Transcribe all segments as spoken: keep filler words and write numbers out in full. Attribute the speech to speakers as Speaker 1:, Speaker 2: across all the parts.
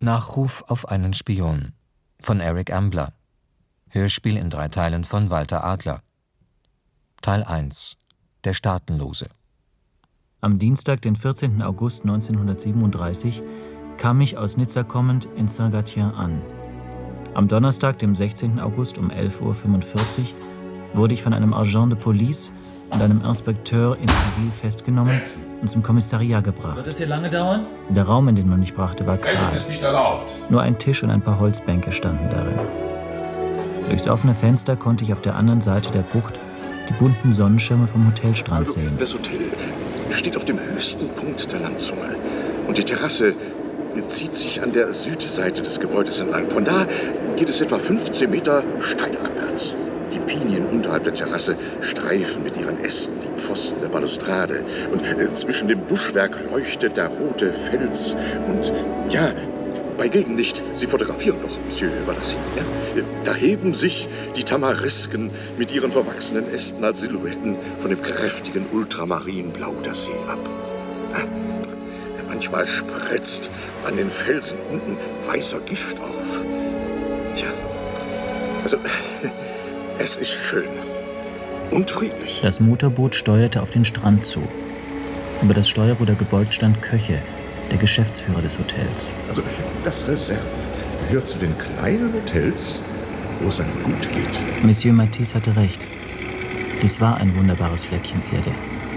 Speaker 1: Nachruf auf einen Spion von Eric Ambler. Hörspiel in drei Teilen von Walter Adler. Teil eins. Der Staatenlose.
Speaker 2: Am Dienstag, den vierzehnten August neunzehnhundertsiebenunddreißig, kam ich aus Nizza kommend in Saint-Gatien an. Am Donnerstag, dem sechzehnten August um elf Uhr fünfundvierzig, wurde ich von einem Agent de Police und einem Inspekteur in Zivil festgenommen und zum Kommissariat gebracht.
Speaker 3: Wird das hier lange dauern?
Speaker 2: Der Raum, in den man mich brachte, war kahl.
Speaker 4: ist nicht erlaubt.
Speaker 2: Nur ein Tisch und ein paar Holzbänke standen darin. Durchs offene Fenster konnte ich auf der anderen Seite der Bucht die bunten Sonnenschirme vom Hotelstrand sehen.
Speaker 4: Das Hotel steht auf dem höchsten Punkt der Landzunge. Und die Terrasse zieht sich an der Südseite des Gebäudes entlang. Von da geht es etwa fünfzehn Meter steil abwärts. Die Pinien unterhalb der Terrasse streifen mit ihren Ästen die Pfosten der Balustrade. Und zwischen dem Buschwerk leuchtet der rote Fels. Und ja, bei Gegenlicht, Sie fotografieren doch, Monsieur, war das hier? Ja? Da heben sich die Tamarisken mit ihren verwachsenen Ästen als Silhouetten von dem kräftigen Ultramarinblau der See ab. Manchmal spritzt an den Felsen unten weißer Gischt auf. Tja, also, es ist schön und friedlich.
Speaker 2: Das Motorboot steuerte auf den Strand zu. Über das Steuerruder gebeugt stand Köche, der Geschäftsführer des Hotels.
Speaker 4: Also, das Reserve gehört zu den kleinen Hotels, wo es einem gut geht.
Speaker 2: Monsieur Matisse hatte recht. Dies war ein wunderbares Fleckchen Erde.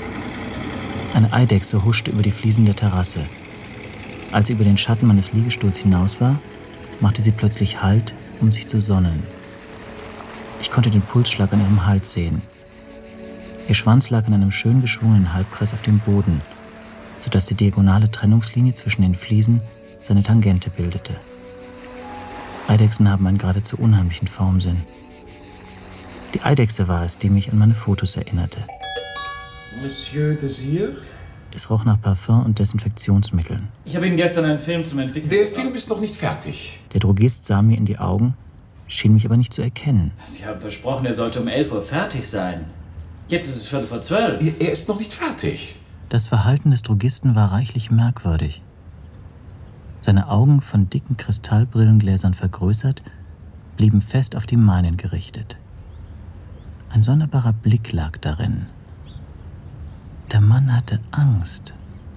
Speaker 2: Eine Eidechse huschte über die Fliesen der Terrasse. Als sie über den Schatten meines Liegestuhls hinaus war, machte sie plötzlich Halt, um sich zu sonnen. Ich konnte den Pulsschlag an ihrem Hals sehen. Ihr Schwanz lag in einem schön geschwungenen Halbkreis auf dem Boden, sodass die diagonale Trennungslinie zwischen den Fliesen seine Tangente bildete. Eidechsen haben einen geradezu unheimlichen Formsinn. Die Eidechse war es, die mich an meine Fotos erinnerte.
Speaker 3: Monsieur Désir?
Speaker 2: Es roch nach Parfum und Desinfektionsmitteln.
Speaker 3: Ich habe Ihnen gestern einen Film zum Entwickeln.
Speaker 4: Der Film ist noch nicht fertig.
Speaker 2: Der Drogist sah mir in die Augen, schien mich aber nicht zu erkennen.
Speaker 3: Sie haben versprochen, er sollte um elf Uhr fertig sein. Jetzt ist es Viertel vor zwölf.
Speaker 4: Er ist noch nicht fertig.
Speaker 2: Das Verhalten des Drogisten war reichlich merkwürdig. Seine Augen, von dicken Kristallbrillengläsern vergrößert, blieben fest auf die meinen gerichtet. Ein sonderbarer Blick lag darin. Der Mann hatte Angst.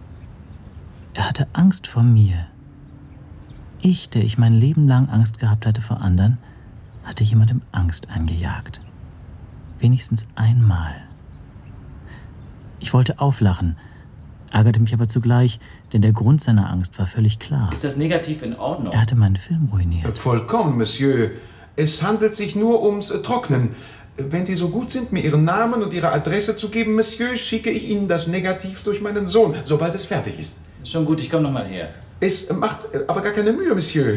Speaker 2: Er hatte Angst vor mir. Ich, der ich mein Leben lang Angst gehabt hatte vor anderen, hatte jemandem Angst eingejagt. Wenigstens einmal. Ich wollte auflachen, ärgerte mich aber zugleich, denn der Grund seiner Angst war völlig klar.
Speaker 3: Ist das negativ in Ordnung?
Speaker 2: Er hatte meinen Film ruiniert.
Speaker 5: Vollkommen, Monsieur. Es handelt sich nur ums Trocknen. Wenn Sie so gut sind, mir Ihren Namen und Ihre Adresse zu geben, Monsieur, schicke ich Ihnen das Negativ durch meinen Sohn, sobald es fertig ist.
Speaker 3: Ist schon gut, ich komme noch mal her.
Speaker 5: Es macht aber gar keine Mühe, Monsieur.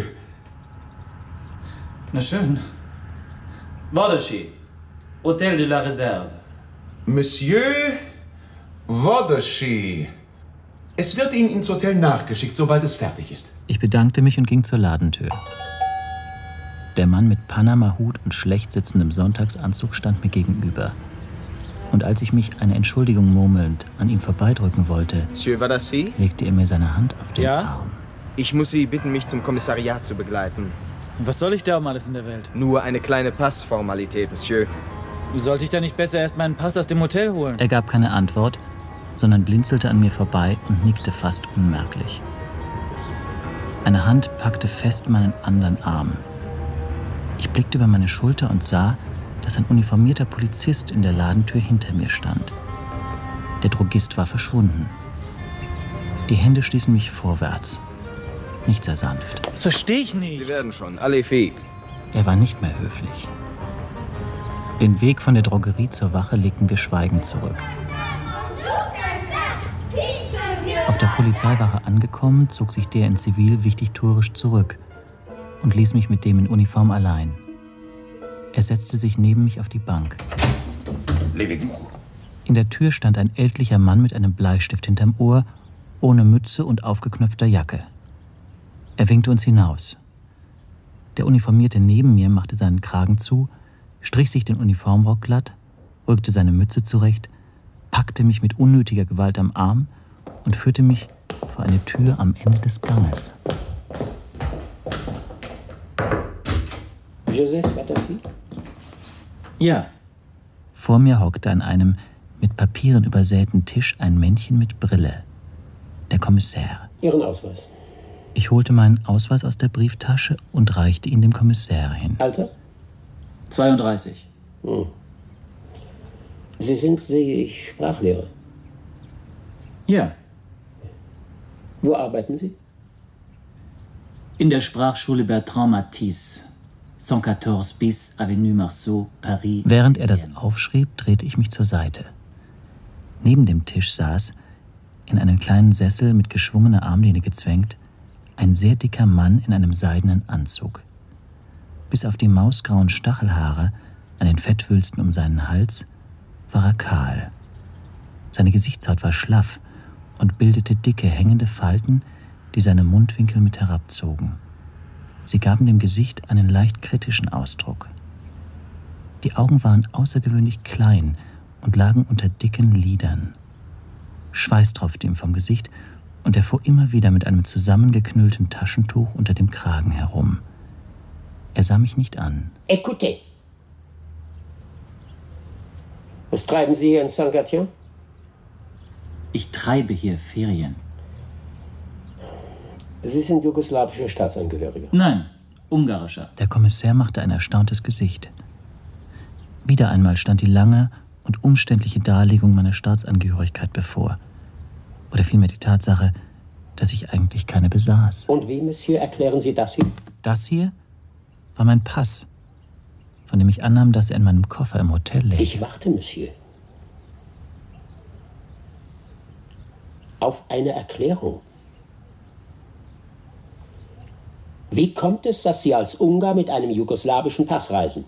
Speaker 3: Na schön. Wodeschi, Hotel de la Réserve.
Speaker 5: Monsieur Wodeschi. Es wird Ihnen ins Hotel nachgeschickt, sobald es fertig ist.
Speaker 2: Ich bedankte mich und ging zur Ladentür. Der Mann mit Panama-Hut und schlecht sitzendem Sonntagsanzug stand mir gegenüber. Und als ich mich eine Entschuldigung murmelnd an ihm vorbeidrücken wollte,
Speaker 6: Monsieur, war das Sie?
Speaker 2: legte er mir seine Hand auf den
Speaker 6: Ja?
Speaker 2: Arm.
Speaker 6: Ich muss Sie bitten, mich zum Kommissariat zu begleiten.
Speaker 3: Und was soll ich da um alles in der Welt?
Speaker 6: Nur eine kleine Passformalität, Monsieur.
Speaker 3: Sollte ich da nicht besser erst meinen Pass aus dem Hotel holen?
Speaker 2: Er gab keine Antwort, sondern blinzelte an mir vorbei und nickte fast unmerklich. Eine Hand packte fest meinen anderen Arm. Ich blickte über meine Schulter und sah, dass ein uniformierter Polizist in der Ladentür hinter mir stand. Der Drogist war verschwunden. Die Hände stießen mich vorwärts. Nicht sehr sanft.
Speaker 3: Das verstehe ich nicht.
Speaker 6: Sie werden schon, allez filles.
Speaker 2: Er war nicht mehr höflich. Den Weg von der Drogerie zur Wache legten wir schweigend zurück. Auf der Polizeiwache angekommen, zog sich der in Zivil wichtigtuerisch zurück und ließ mich mit dem in Uniform allein. Er setzte sich neben mich auf die Bank. In der Tür stand ein ältlicher Mann mit einem Bleistift hinterm Ohr, ohne Mütze und aufgeknöpfter Jacke. Er winkte uns hinaus. Der Uniformierte neben mir machte seinen Kragen zu, strich sich den Uniformrock glatt, rückte seine Mütze zurecht, packte mich mit unnötiger Gewalt am Arm und führte mich vor eine Tür am Ende des Ganges.
Speaker 7: Joseph, war das Sie?
Speaker 2: Ja. Vor mir hockte an einem mit Papieren übersäten Tisch ein Männchen mit Brille. Der Kommissär.
Speaker 7: Ihren Ausweis.
Speaker 2: Ich holte meinen Ausweis aus der Brieftasche und reichte ihn dem Kommissär hin.
Speaker 7: Alter?
Speaker 2: zweiunddreißig.
Speaker 7: Hm. Sie sind, sehe ich, Sprachlehrer.
Speaker 2: Ja.
Speaker 7: Wo arbeiten Sie?
Speaker 2: In der Sprachschule Bertrand Matisse, hundertvierzehn bis Avenue Marceau, Paris. Während er das aufschrieb, drehte ich mich zur Seite. Neben dem Tisch saß, in einen kleinen Sessel mit geschwungener Armlehne gezwängt, ein sehr dicker Mann in einem seidenen Anzug. Bis auf die mausgrauen Stachelhaare an den Fettwülsten um seinen Hals war er kahl. Seine Gesichtshaut war schlaff und bildete dicke, hängende Falten, die seine Mundwinkel mit herabzogen. Sie gaben dem Gesicht einen leicht kritischen Ausdruck. Die Augen waren außergewöhnlich klein und lagen unter dicken Lidern. Schweiß tropfte ihm vom Gesicht und er fuhr immer wieder mit einem zusammengeknüllten Taschentuch unter dem Kragen herum. Er sah mich nicht an.
Speaker 7: Écoutez. Was treiben Sie hier in Saint-Gatien?
Speaker 2: Ich treibe hier Ferien.
Speaker 7: Sie sind jugoslawischer Staatsangehöriger?
Speaker 2: Nein, ungarischer. Der Kommissär machte ein erstauntes Gesicht. Wieder einmal stand die lange und umständliche Darlegung meiner Staatsangehörigkeit bevor. Oder vielmehr die Tatsache, dass ich eigentlich keine besaß.
Speaker 7: Und wie, Monsieur, erklären Sie das hier?
Speaker 2: Das hier war mein Pass, von dem ich annahm, dass er in meinem Koffer im Hotel läge.
Speaker 7: Ich warte, Monsieur. Auf eine Erklärung. Wie kommt es, dass Sie als Ungar mit einem jugoslawischen Pass reisen?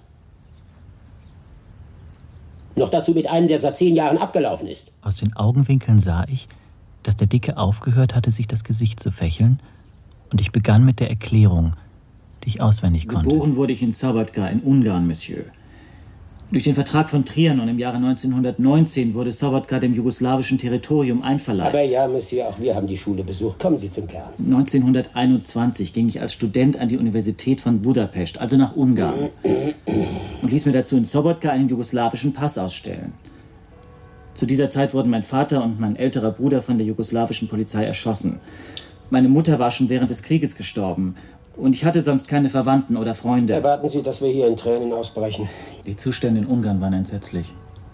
Speaker 7: Noch dazu mit einem, der seit zehn Jahren abgelaufen ist.
Speaker 2: Aus den Augenwinkeln sah ich, dass der Dicke aufgehört hatte, sich das Gesicht zu fächeln, und ich begann mit der Erklärung, die ich auswendig konnte.
Speaker 8: Geboren wurde ich in Sobotka in Ungarn, Monsieur. Durch den Vertrag von Trianon im Jahre neunzehnhundertneunzehn wurde Sobotka dem jugoslawischen Territorium einverleibt.
Speaker 7: Aber ja, Monsieur, auch wir haben die Schule besucht. Kommen Sie zum Kern.
Speaker 8: neunzehnhunderteinundzwanzig ging ich als Student an die Universität von Budapest, also nach Ungarn, und ließ mir dazu in Sobotka einen jugoslawischen Pass ausstellen. Zu dieser Zeit wurden mein Vater und mein älterer Bruder von der jugoslawischen Polizei erschossen. Meine Mutter war schon während des Krieges gestorben. Und ich hatte sonst keine Verwandten oder Freunde.
Speaker 7: Erwarten Sie, dass wir hier in Tränen ausbrechen?
Speaker 8: Die Zustände in Ungarn waren entsetzlich.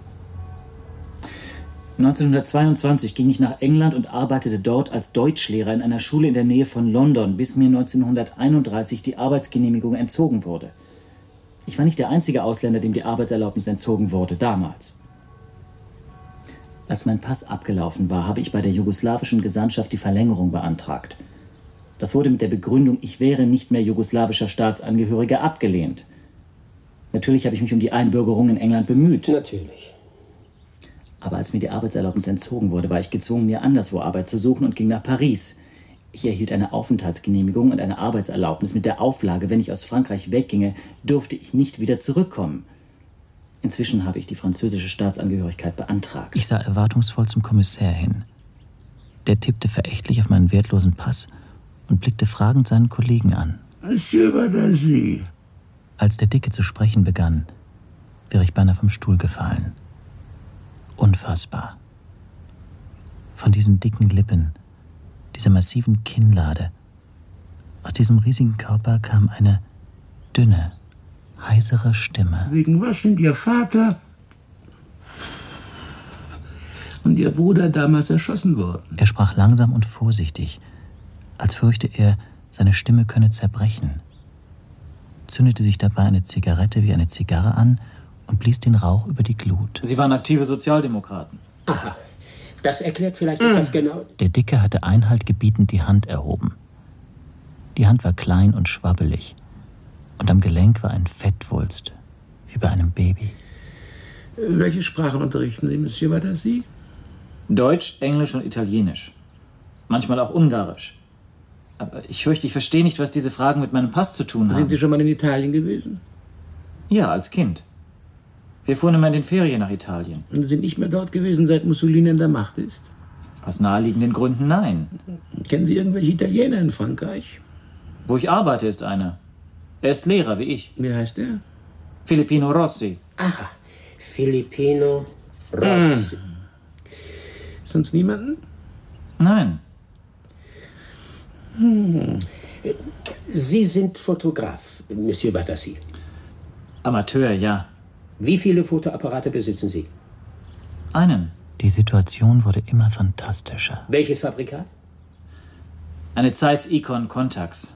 Speaker 8: neunzehnhundertzweiundzwanzig ging ich nach England und arbeitete dort als Deutschlehrer in einer Schule in der Nähe von London, bis mir neunzehnhunderteinunddreißig die Arbeitsgenehmigung entzogen wurde. Ich war nicht der einzige Ausländer, dem die Arbeitserlaubnis entzogen wurde, damals. Als mein Pass abgelaufen war, habe ich bei der jugoslawischen Gesandtschaft die Verlängerung beantragt. Das wurde mit der Begründung, ich wäre nicht mehr jugoslawischer Staatsangehöriger, abgelehnt. Natürlich habe ich mich um die Einbürgerung in England bemüht.
Speaker 7: Natürlich.
Speaker 8: Aber als mir die Arbeitserlaubnis entzogen wurde, war ich gezwungen, mir anderswo Arbeit zu suchen und ging nach Paris. Ich erhielt eine Aufenthaltsgenehmigung und eine Arbeitserlaubnis mit der Auflage, wenn ich aus Frankreich wegginge, durfte ich nicht wieder zurückkommen. Inzwischen habe ich die französische Staatsangehörigkeit beantragt.
Speaker 2: Ich sah erwartungsvoll zum Kommissär hin. Der tippte verächtlich auf meinen wertlosen Pass und blickte fragend seinen Kollegen an.
Speaker 9: Monsieur, war das Sie?
Speaker 2: Als der Dicke zu sprechen begann, wäre ich beinahe vom Stuhl gefallen. Unfassbar. Von diesen dicken Lippen, dieser massiven Kinnlade, aus diesem riesigen Körper kam eine dünne, heisere Stimme.
Speaker 9: Wegen was sind Ihr Vater und Ihr Bruder damals erschossen worden?
Speaker 2: Er sprach langsam und vorsichtig, als fürchte er, seine Stimme könne zerbrechen, zündete sich dabei eine Zigarette wie eine Zigarre an und blies den Rauch über die Glut.
Speaker 8: Sie waren aktive Sozialdemokraten.
Speaker 7: Aha, das erklärt vielleicht etwas mhm. genau.
Speaker 2: Der Dicke hatte Einhalt gebietend die Hand erhoben. Die Hand war klein und schwabbelig, und am Gelenk war ein Fettwulst, wie bei einem Baby.
Speaker 9: Welche Sprachen unterrichten Sie, Monsieur, war das Sie?
Speaker 8: Deutsch, Englisch und Italienisch. Manchmal auch Ungarisch. Aber ich fürchte, ich verstehe nicht, was diese Fragen mit meinem Pass zu tun haben.
Speaker 9: Sind Sie schon mal in Italien gewesen?
Speaker 8: Ja, als Kind. Wir fuhren immer in den Ferien nach Italien.
Speaker 9: Und sind nicht mehr dort gewesen, seit Mussolini an der Macht ist?
Speaker 8: Aus naheliegenden Gründen nein.
Speaker 9: Kennen Sie irgendwelche Italiener in Frankreich?
Speaker 8: Wo ich arbeite, ist einer. Er ist Lehrer, wie ich.
Speaker 9: Wie heißt er?
Speaker 8: Filippino Rossi.
Speaker 7: Aha, Filippino Rossi.
Speaker 9: Hm. Sonst niemanden?
Speaker 8: Nein.
Speaker 7: Hm. Sie sind Fotograf, Monsieur Battassi.
Speaker 8: Amateur, ja.
Speaker 7: Wie viele Fotoapparate besitzen Sie?
Speaker 8: Einen.
Speaker 2: Die Situation wurde immer fantastischer.
Speaker 7: Welches Fabrikat?
Speaker 8: Eine Zeiss Ikon Contax.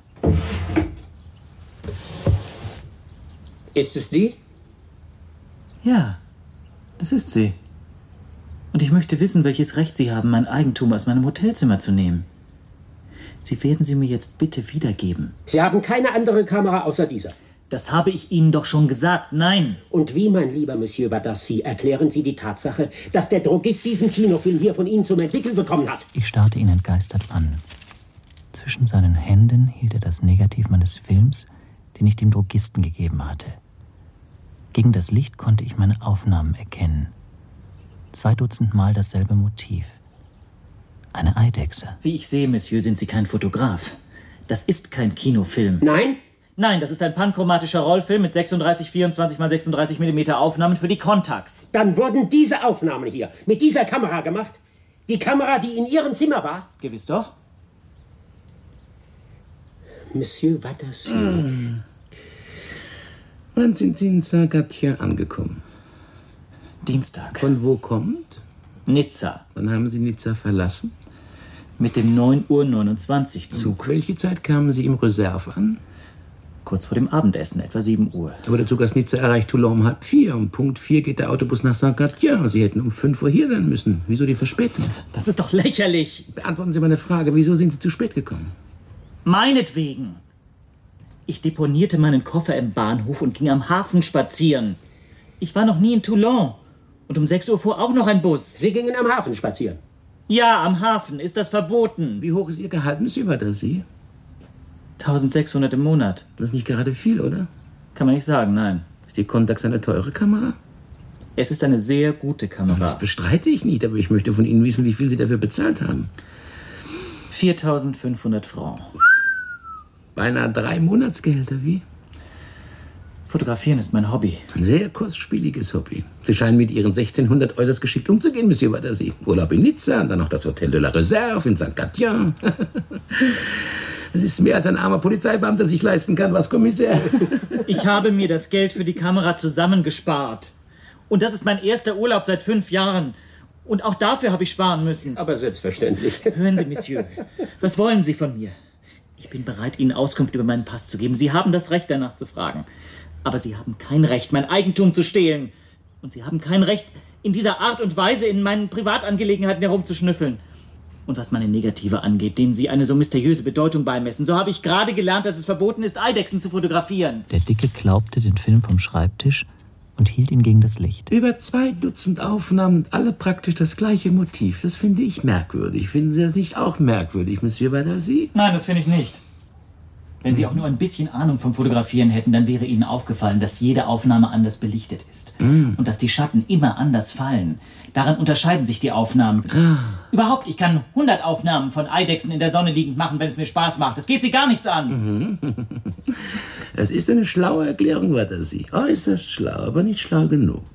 Speaker 7: Ist es die?
Speaker 8: Ja, das ist sie. Und ich möchte wissen, welches Recht Sie haben, mein Eigentum aus meinem Hotelzimmer zu nehmen. Sie werden sie mir jetzt bitte wiedergeben.
Speaker 7: Sie haben keine andere Kamera außer dieser.
Speaker 8: Das habe ich Ihnen doch schon gesagt, nein.
Speaker 7: Und wie, mein lieber Monsieur Battassi, erklären Sie die Tatsache, dass der Drogist diesen Kinofilm hier von Ihnen zum Entwickeln bekommen hat?
Speaker 2: Ich starrte ihn entgeistert an. Zwischen seinen Händen hielt er das Negativ meines Films, den ich dem Drogisten gegeben hatte. Gegen das Licht konnte ich meine Aufnahmen erkennen. Zwei Dutzend Mal dasselbe Motiv. Eine Eidechse.
Speaker 8: Wie ich sehe, Monsieur, sind Sie kein Fotograf. Das ist kein Kinofilm.
Speaker 7: Nein?
Speaker 8: Nein, das ist ein panchromatischer Rollfilm mit sechsunddreißig, vierundzwanzig mal sechsunddreißig Millimeter Aufnahmen für die Contax.
Speaker 7: Dann wurden diese Aufnahmen hier mit dieser Kamera gemacht? Die Kamera, die in Ihrem Zimmer war?
Speaker 8: Gewiss doch.
Speaker 7: Monsieur Battassi.
Speaker 9: Hm. Wann sind Sie in Saint-Gatien angekommen?
Speaker 8: Dienstag.
Speaker 9: Von wo kommt?
Speaker 8: Nizza.
Speaker 9: Wann haben Sie Nizza verlassen?
Speaker 8: Mit dem neun Uhr neunundzwanzig Zug.
Speaker 9: Welche Zeit kamen Sie im Reserve an?
Speaker 8: Kurz vor dem Abendessen, etwa sieben Uhr.
Speaker 9: Aber der Zug aus Nizza erreicht Toulon um halb vier. Um Punkt vier geht der Autobus nach Saint-Gatien. Sie hätten um fünf Uhr hier sein müssen. Wieso die Verspätung?
Speaker 8: Das ist doch lächerlich.
Speaker 9: Beantworten Sie meine Frage. Wieso sind Sie zu spät gekommen?
Speaker 8: Meinetwegen. Ich deponierte meinen Koffer im Bahnhof und ging am Hafen spazieren. Ich war noch nie in Toulon. Und um sechs Uhr fuhr auch noch ein Bus.
Speaker 7: Sie gingen am Hafen spazieren?
Speaker 8: Ja, am Hafen. Ist das verboten?
Speaker 9: Wie hoch ist Ihr Gehalt, Monsieur Battassi?
Speaker 8: eintausendsechshundert im Monat.
Speaker 9: Das ist nicht gerade viel, oder?
Speaker 8: Kann man nicht sagen, nein.
Speaker 9: Ist die Contax eine teure Kamera?
Speaker 8: Es ist eine sehr gute Kamera.
Speaker 9: Das bestreite ich nicht, aber ich möchte von Ihnen wissen, wie viel Sie dafür bezahlt haben.
Speaker 8: viertausendfünfhundert Francs.
Speaker 9: Beinahe drei Monatsgehälter, wie?
Speaker 8: Fotografieren ist mein Hobby.
Speaker 9: Ein sehr kostspieliges Hobby. Sie scheinen mit Ihren sechzehnhundert äußerst geschickt umzugehen, Monsieur Battassi. Urlaub in Nizza, und dann noch das Hotel de la Reserve in Saint-Gatien. Das ist mehr, als ein armer Polizeibeamter sich leisten kann, was, Kommissär?
Speaker 8: Ich habe mir das Geld für die Kamera zusammengespart. Und das ist mein erster Urlaub seit fünf Jahren. Und auch dafür habe ich sparen müssen.
Speaker 7: Aber selbstverständlich.
Speaker 8: Hören Sie, Monsieur, was wollen Sie von mir? Ich bin bereit, Ihnen Auskunft über meinen Pass zu geben. Sie haben das Recht, danach zu fragen. Aber Sie haben kein Recht, mein Eigentum zu stehlen. Und Sie haben kein Recht, in dieser Art und Weise in meinen Privatangelegenheiten herumzuschnüffeln. Und was meine Negative angeht, denen Sie eine so mysteriöse Bedeutung beimessen, so habe ich gerade gelernt, dass es verboten ist, Eidechsen zu fotografieren.
Speaker 2: Der Dicke klaubte den Film vom Schreibtisch und hielt ihn gegen das Licht.
Speaker 9: Über zwei Dutzend Aufnahmen und alle praktisch das gleiche Motiv. Das finde ich merkwürdig. Finden Sie das nicht auch merkwürdig, Monsieur Battassi?
Speaker 8: Nein, das finde ich nicht. Wenn Sie auch nur ein bisschen Ahnung vom Fotografieren hätten, dann wäre Ihnen aufgefallen, dass jede Aufnahme anders belichtet ist.
Speaker 9: Mm.
Speaker 8: Und dass die Schatten immer anders fallen. Daran unterscheiden sich die Aufnahmen. Ah. Überhaupt, ich kann hundert Aufnahmen von Eidechsen in der Sonne liegend machen, wenn es mir Spaß macht. Das geht Sie gar nichts an.
Speaker 9: Das ist eine schlaue Erklärung, Battassi. Äußerst schlau, aber nicht schlau genug.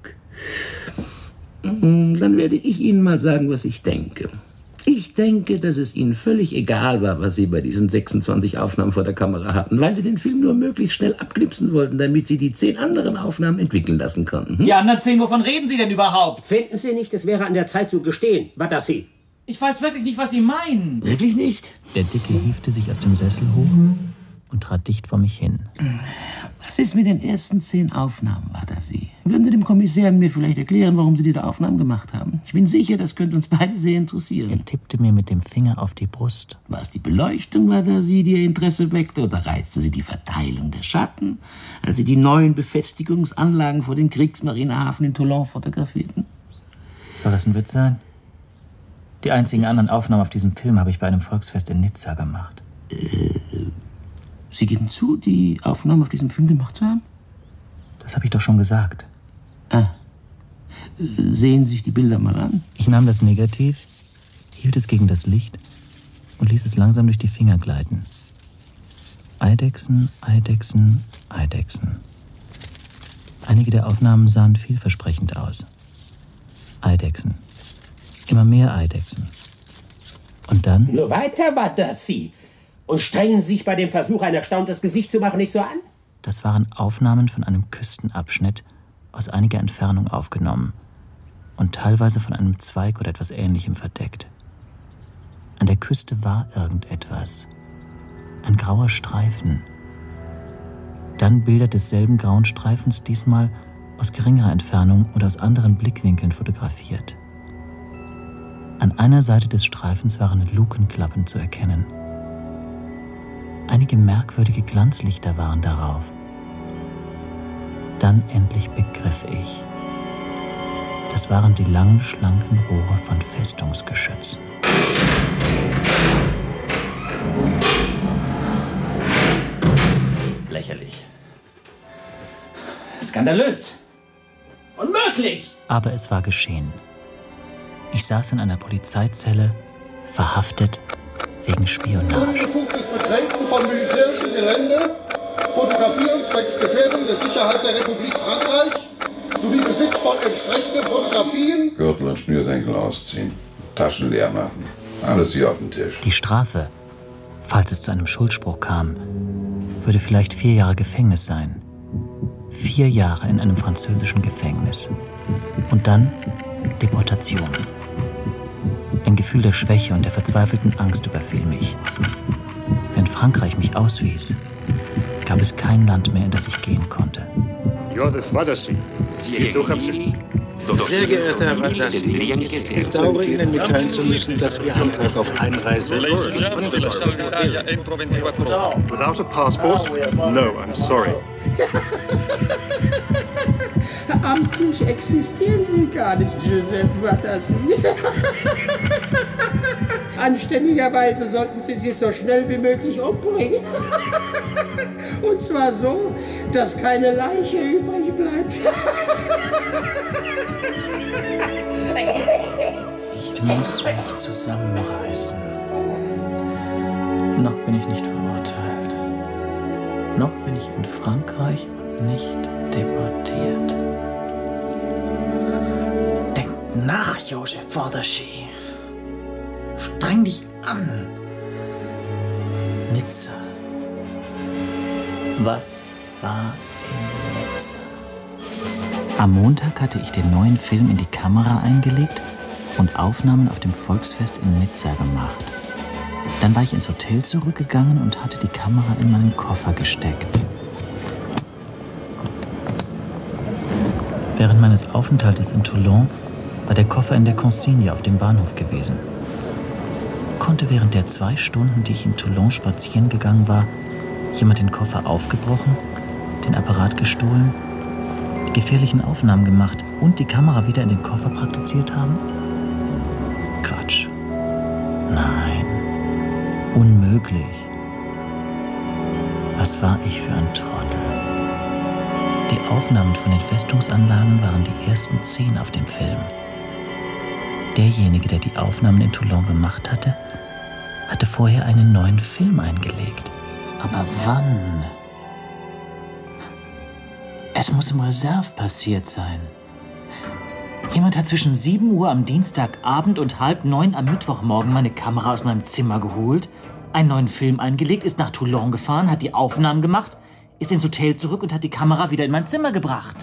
Speaker 9: Dann werde ich Ihnen mal sagen, was ich denke. Ich denke, dass es Ihnen völlig egal war, was Sie bei diesen sechsundzwanzig Aufnahmen vor der Kamera hatten, weil Sie den Film nur möglichst schnell abknipsen wollten, damit Sie die zehn anderen Aufnahmen entwickeln lassen konnten. Hm?
Speaker 8: Die anderen zehn, wovon reden Sie denn überhaupt?
Speaker 7: Finden Sie nicht, es wäre an der Zeit zu gestehen, Battassi?
Speaker 8: Ich weiß wirklich nicht, was Sie meinen.
Speaker 9: Wirklich nicht?
Speaker 2: Der Dicke hiefte sich aus dem Sessel hoch und trat dicht vor mich hin.
Speaker 9: Was ist mit den ersten zehn Aufnahmen, Battassi? Würden Sie dem Kommissär mir vielleicht erklären, warum Sie diese Aufnahmen gemacht haben? Ich bin sicher, das könnte uns beide sehr interessieren.
Speaker 2: Er tippte mir mit dem Finger auf die Brust.
Speaker 9: War es die Beleuchtung, Battassi, die Ihr Interesse weckte, oder reizte Sie die Verteilung der Schatten, als Sie die neuen Befestigungsanlagen vor dem Kriegsmarinehafen in Toulon fotografierten?
Speaker 2: Soll das ein Witz sein? Die einzigen anderen Aufnahmen auf diesem Film habe ich bei einem Volksfest in Nizza gemacht.
Speaker 9: Äh, Sie geben zu, die Aufnahmen auf diesem Film gemacht zu haben?
Speaker 2: Das habe ich doch schon gesagt.
Speaker 9: Ah. Sehen Sie sich die Bilder mal an.
Speaker 2: Ich nahm das Negativ, hielt es gegen das Licht und ließ es langsam durch die Finger gleiten. Eidechsen, Eidechsen, Eidechsen. Einige der Aufnahmen sahen vielversprechend aus. Eidechsen. Immer mehr Eidechsen. Und dann?
Speaker 7: Nur weiter, Wadassy. Und strengen Sie sich bei dem Versuch, ein erstauntes Gesicht zu machen, nicht so an?
Speaker 2: Das waren Aufnahmen von einem Küstenabschnitt aus einiger Entfernung aufgenommen und teilweise von einem Zweig oder etwas Ähnlichem verdeckt. An der Küste war irgendetwas. Ein grauer Streifen. Dann Bilder desselben grauen Streifens, diesmal aus geringerer Entfernung und aus anderen Blickwinkeln fotografiert. An einer Seite des Streifens waren Lukenklappen zu erkennen. Einige merkwürdige Glanzlichter waren darauf. Dann endlich begriff ich. Das waren die langen, schlanken Rohre von Festungsgeschützen.
Speaker 8: Lächerlich. Skandalös. Unmöglich.
Speaker 2: Aber es war geschehen. Ich saß in einer Polizeizelle, verhaftet wegen Spionage.
Speaker 10: Unbefugtes Betreten von militärischem Gelände, Fotografieren zwecks Gefährdung der Sicherheit der Republik Frankreich sowie Besitz von entsprechenden Fotografien.
Speaker 11: Gürtel und Schnürsenkel ausziehen, Taschen leer machen, alles hier auf dem Tisch.
Speaker 2: Die Strafe, falls es zu einem Schuldspruch kam, würde vielleicht vier Jahre Gefängnis sein. Vier Jahre in einem französischen Gefängnis. Und dann Deportation. Ein Gefühl der Schwäche und der verzweifelten Angst überfiel mich. Wenn Frankreich mich auswies, gab es kein Land mehr, in das ich gehen konnte.
Speaker 12: Joseph Wadassy, Sie Duchamp-Sie?
Speaker 13: Sehr geehrter Herr Wadassy, ich bedauere Ihnen mitteilen zu müssen, dass Ihr Antrag auf Einreise
Speaker 10: Without a passport? No, I'm sorry.
Speaker 14: Amtlich existieren Sie gar nicht, Joseph Wadassy. Anständigerweise sollten Sie sich so schnell wie möglich umbringen. Und zwar so, dass keine Leiche übrig bleibt.
Speaker 2: Ich muss mich zusammenreißen. Noch bin ich nicht verurteilt. Noch bin ich in Frankreich und nicht deportiert. Denk nach, Joseph Wadassy. Streng dich an. Nizza. Was war in Nizza? Am Montag hatte ich den neuen Film in die Kamera eingelegt und Aufnahmen auf dem Volksfest in Nizza gemacht. Dann war ich ins Hotel zurückgegangen und hatte die Kamera in meinen Koffer gesteckt. Während meines Aufenthaltes in Toulon war der Koffer in der Consigne auf dem Bahnhof gewesen. Konnte während der zwei Stunden, die ich in Toulon spazieren gegangen war, jemand den Koffer aufgebrochen, den Apparat gestohlen, die gefährlichen Aufnahmen gemacht und die Kamera wieder in den Koffer praktiziert haben? Quatsch. Nein. Unmöglich. Was war ich für ein Trottel? Die Aufnahmen von den Festungsanlagen waren die ersten zehn auf dem Film. Derjenige, der die Aufnahmen in Toulon gemacht hatte, hatte vorher einen neuen Film eingelegt. Aber wann? Es muss im Reserve passiert sein. Jemand hat zwischen sieben Uhr am Dienstagabend und halb neun am Mittwochmorgen meine Kamera aus meinem Zimmer geholt, einen neuen Film eingelegt, ist nach Toulon gefahren, hat die Aufnahmen gemacht, ist ins Hotel zurück und hat die Kamera wieder in mein Zimmer gebracht.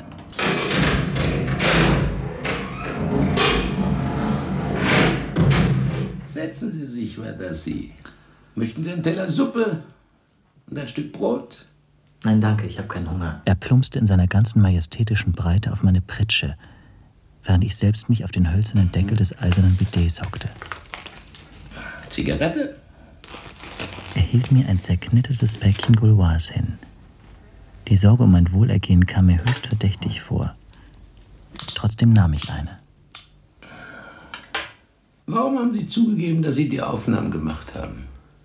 Speaker 9: Setzen Sie sich, Wadassy. Möchten Sie einen Teller Suppe und ein Stück Brot?
Speaker 2: Nein, danke, ich habe keinen Hunger. Er plumpste in seiner ganzen majestätischen Breite auf meine Pritsche, während ich selbst mich auf den hölzernen Deckel des eisernen Bidets hockte.
Speaker 9: Zigarette?
Speaker 2: Er hielt mir ein zerknittertes Päckchen Gauloise hin. Die Sorge um mein Wohlergehen kam mir höchst verdächtig vor. Trotzdem nahm ich eine.
Speaker 9: Warum haben Sie zugegeben, dass Sie die Aufnahmen gemacht haben?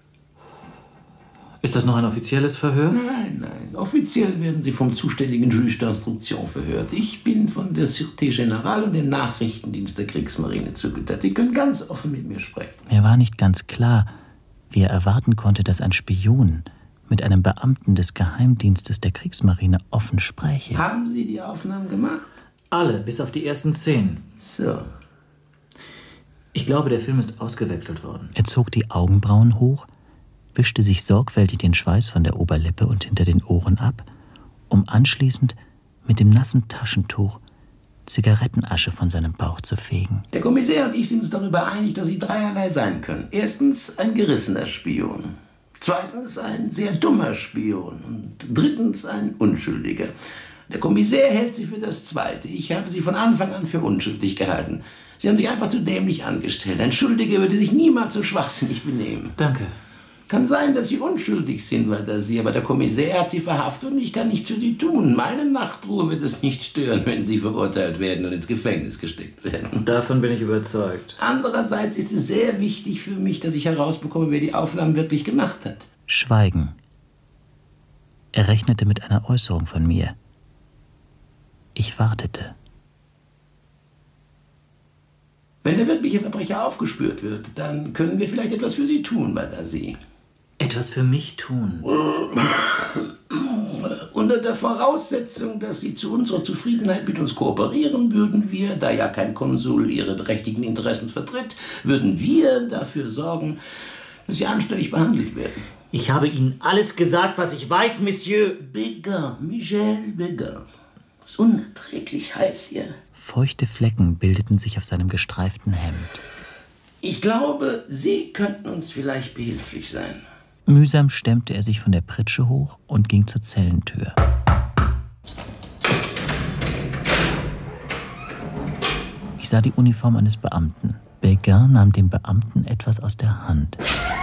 Speaker 8: Ist das noch ein offizielles Verhör?
Speaker 9: Nein, nein. Offiziell werden Sie vom zuständigen Juge d'Instruction verhört. Ich bin von der Sûreté Générale und dem Nachrichtendienst der Kriegsmarine zugeteilt. Sie können ganz offen mit mir sprechen.
Speaker 2: Mir war nicht ganz klar, wie er erwarten konnte, dass ein Spion mit einem Beamten des Geheimdienstes der Kriegsmarine offen spräche.
Speaker 9: Haben Sie die Aufnahmen gemacht?
Speaker 8: Alle, bis auf die ersten zehn.
Speaker 9: So.
Speaker 8: Ich glaube, der Film ist ausgewechselt worden.
Speaker 2: Er zog die Augenbrauen hoch, wischte sich sorgfältig den Schweiß von der Oberlippe und hinter den Ohren ab, um anschließend mit dem nassen Taschentuch Zigarettenasche von seinem Bauch zu fegen.
Speaker 9: Der Kommissär und ich sind uns darüber einig, dass Sie dreierlei sein können. Erstens ein gerissener Spion. Zweitens ein sehr dummer Spion. Und drittens ein Unschuldiger. Der Kommissär hält Sie für das Zweite. Ich habe Sie von Anfang an für unschuldig gehalten. Sie haben sich einfach zu dämlich angestellt. Ein Schuldiger würde sich niemals so schwachsinnig benehmen.
Speaker 8: Danke.
Speaker 9: Kann sein, dass Sie unschuldig sind, weiter Sie, aber der Kommissär hat Sie verhaftet und ich kann nichts für Sie tun. Meine Nachtruhe wird es nicht stören, wenn Sie verurteilt werden und ins Gefängnis gesteckt werden.
Speaker 8: Davon bin ich überzeugt.
Speaker 9: Andererseits ist es sehr wichtig für mich, dass ich herausbekomme, wer die Aufnahmen wirklich gemacht hat.
Speaker 2: Schweigen. Er rechnete mit einer Äußerung von mir. Ich wartete.
Speaker 9: Wenn der wirkliche Verbrecher aufgespürt wird, dann können wir vielleicht etwas für Sie tun, weiter Sie.
Speaker 8: Etwas für mich tun?
Speaker 9: Unter der Voraussetzung, dass Sie zu unserer Zufriedenheit mit uns kooperieren, würden wir, da ja kein Konsul Ihre berechtigten Interessen vertritt, würden wir dafür sorgen, dass Sie anständig behandelt werden.
Speaker 8: Ich habe Ihnen alles gesagt, was ich weiß, Monsieur.
Speaker 9: Beguin, Michel Beguin. Es ist unerträglich heiß hier.
Speaker 2: Feuchte Flecken bildeten sich auf seinem gestreiften Hemd.
Speaker 9: Ich glaube, Sie könnten uns vielleicht behilflich sein.
Speaker 2: Mühsam stemmte er sich von der Pritsche hoch und ging zur Zellentür. Ich sah die Uniform eines Beamten. Beguin nahm dem Beamten etwas aus der Hand.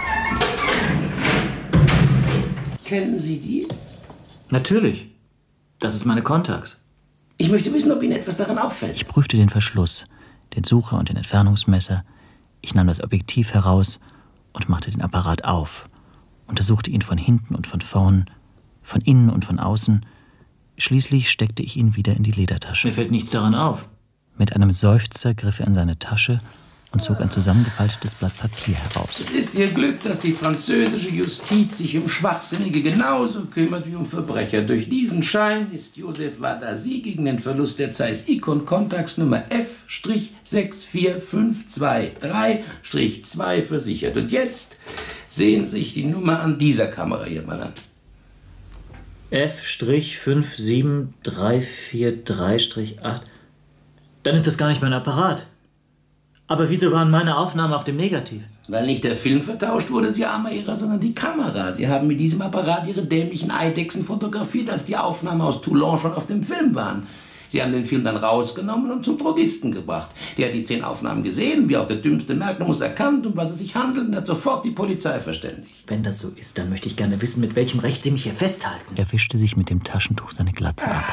Speaker 9: Kennen Sie die?
Speaker 8: Natürlich. Das ist meine Contax.
Speaker 9: Ich möchte wissen, ob Ihnen etwas daran auffällt.
Speaker 2: Ich prüfte den Verschluss, den Sucher und den Entfernungsmesser. Ich nahm das Objektiv heraus und machte den Apparat auf. Untersuchte ihn von hinten und von vorn, von innen und von außen. Schließlich steckte ich ihn wieder in die Ledertasche.
Speaker 8: Mir fällt nichts daran auf.
Speaker 2: Mit einem Seufzer griff er in seine Tasche und zog ein zusammengefaltetes Blatt Papier heraus.
Speaker 9: Es ist Ihr Glück, dass die französische Justiz sich um Schwachsinnige genauso kümmert wie um Verbrecher. Durch diesen Schein ist Joseph Wadasi gegen den Verlust der Zeiss Ikon Contax Nummer F sechs vier fünf zwei drei zwei versichert. Und jetzt sehen Sie sich die Nummer an dieser Kamera hier mal an.
Speaker 8: F fünf sieben drei vier drei acht. Dann ist das gar nicht mein Apparat. Aber wieso waren meine Aufnahmen auf dem Negativ?
Speaker 9: Weil nicht der Film vertauscht wurde, Sie armer Irrer, sondern die Kamera. Sie haben mit diesem Apparat Ihre dämlichen Eidechsen fotografiert, als die Aufnahmen aus Toulon schon auf dem Film waren. Sie haben den Film dann rausgenommen und zum Drogisten gebracht. Der hat die zehn Aufnahmen gesehen, wie auch der dümmste Merkner muss erkannt, um was es sich handelt, und hat sofort die Polizei verständigt.
Speaker 8: Wenn das so ist, dann möchte ich gerne wissen, mit welchem Recht Sie mich hier festhalten.
Speaker 2: Er wischte sich mit dem Taschentuch seine Glatze ab.